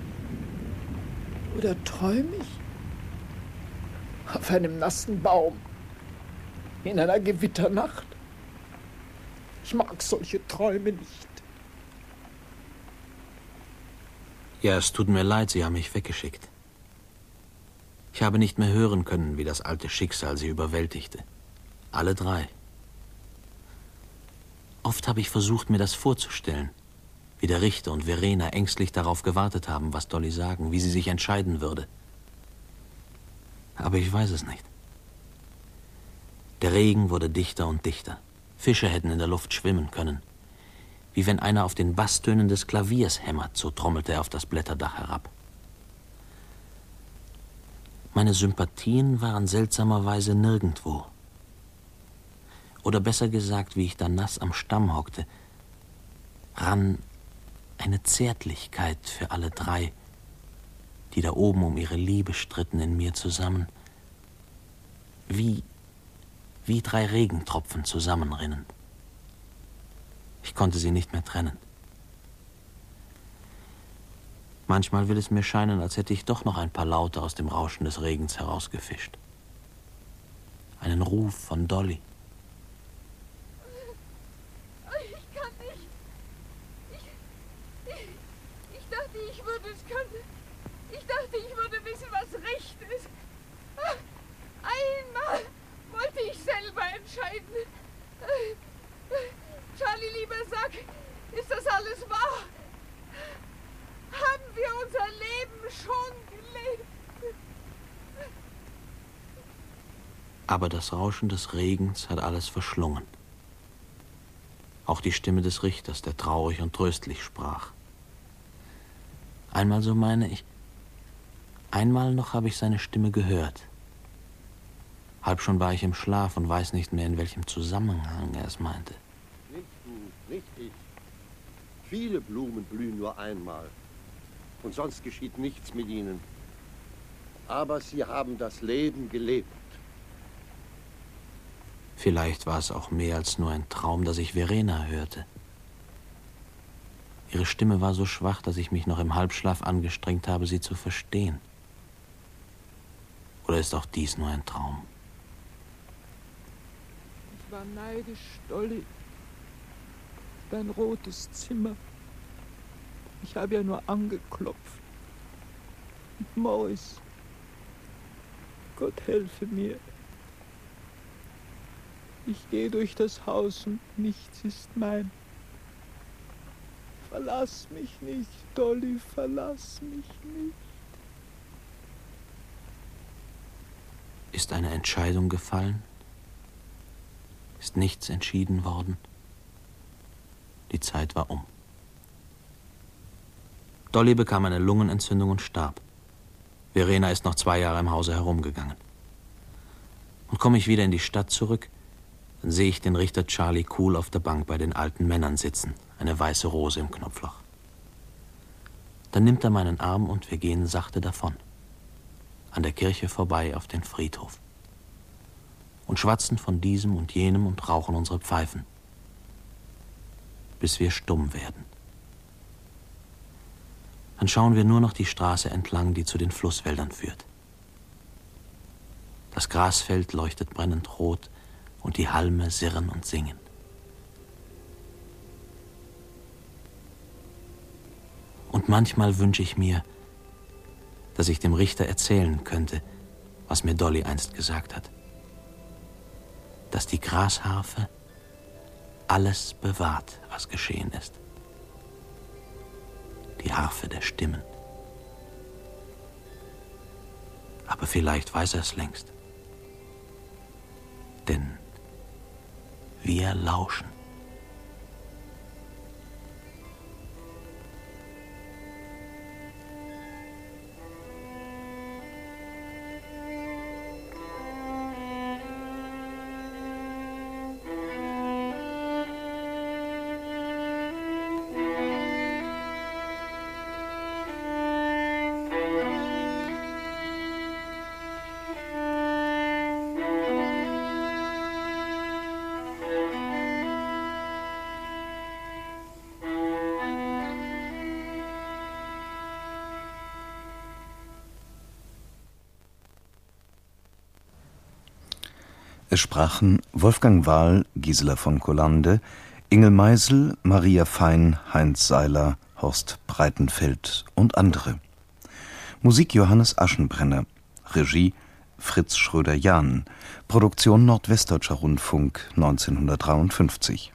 Oder träume ich? Auf einem nassen Baum. In einer Gewitternacht. Ich mag solche Träume nicht. Ja, es tut mir leid, Sie haben mich weggeschickt. Ich habe nicht mehr hören können, wie das alte Schicksal sie überwältigte. Alle drei. Oft habe ich versucht, mir das vorzustellen, wie der Richter und Verena ängstlich darauf gewartet haben, was Dolly sagen, wie sie sich entscheiden würde. Aber ich weiß es nicht. Der Regen wurde dichter und dichter. Fische hätten in der Luft schwimmen können. Wie wenn einer auf den Basstönen des Klaviers hämmert, so trommelte er auf das Blätterdach herab. Meine Sympathien waren seltsamerweise nirgendwo. Oder besser gesagt, wie ich da nass am Stamm hockte, rann eine Zärtlichkeit für alle drei, die da oben um ihre Liebe stritten, in mir zusammen, wie, wie drei Regentropfen zusammenrinnen. Ich konnte sie nicht mehr trennen. Manchmal will es mir scheinen, als hätte ich doch noch ein paar Laute aus dem Rauschen des Regens herausgefischt. Einen Ruf von Dolly. Ich kann nicht. Ich, ich, ich dachte, ich würde es können. Ich dachte, ich würde wissen, was recht ist. Einmal wollte ich selber entscheiden. Charlie, lieber, sag, ist das alles wahr? Haben wir unser Leben schon gelebt? Aber das Rauschen des Regens hat alles verschlungen. Auch die Stimme des Richters, der traurig und tröstlich sprach. Einmal, so meine ich, einmal noch habe ich seine Stimme gehört. Halb schon war ich im Schlaf und weiß nicht mehr, in welchem Zusammenhang er es meinte. Nicht du, nicht ich. Viele Blumen blühen nur einmal. Und sonst geschieht nichts mit ihnen. Aber sie haben das Leben gelebt. Vielleicht war es auch mehr als nur ein Traum, dass ich Verena hörte. Ihre Stimme war so schwach, dass ich mich noch im Halbschlaf angestrengt habe, sie zu verstehen. Oder ist auch dies nur ein Traum? Ich war neidisch, Dolly. Dein rotes Zimmer. Ich habe ja nur angeklopft. Und Morris. Gott helfe mir. Ich gehe durch das Haus und nichts ist mein. Verlass mich nicht, Dolly, verlass mich nicht. Ist eine Entscheidung gefallen? Ist nichts entschieden worden? Die Zeit war um. Dolly bekam eine Lungenentzündung und starb. Verena ist noch zwei Jahre im Hause herumgegangen. Und komme ich wieder in die Stadt zurück, dann sehe ich den Richter Charlie cool auf der Bank bei den alten Männern sitzen, eine weiße Rose im Knopfloch. Dann nimmt er meinen Arm und wir gehen sachte davon, an der Kirche vorbei auf den Friedhof und schwatzen von diesem und jenem und rauchen unsere Pfeifen, bis wir stumm werden. Dann schauen wir nur noch die Straße entlang, die zu den Flusswäldern führt. Das Grasfeld leuchtet brennend rot und die Halme sirren und singen. Und manchmal wünsche ich mir, dass ich dem Richter erzählen könnte, was mir Dolly einst gesagt hat. Dass die Grasharfe alles bewahrt, was geschehen ist. Die Harfe der Stimmen. Aber vielleicht weiß er es längst. Denn wir lauschen. Es sprachen Wolfgang Wahl, Gisela von Collande, Ingel Meisel, Maria Fein, Heinz Seiler, Horst Breitenfeld und andere. Musik Johannes Aschenbrenner, Regie Fritz Schröder-Jahn, Produktion Nordwestdeutscher Rundfunk neunzehnhundertdreiundfünfzig.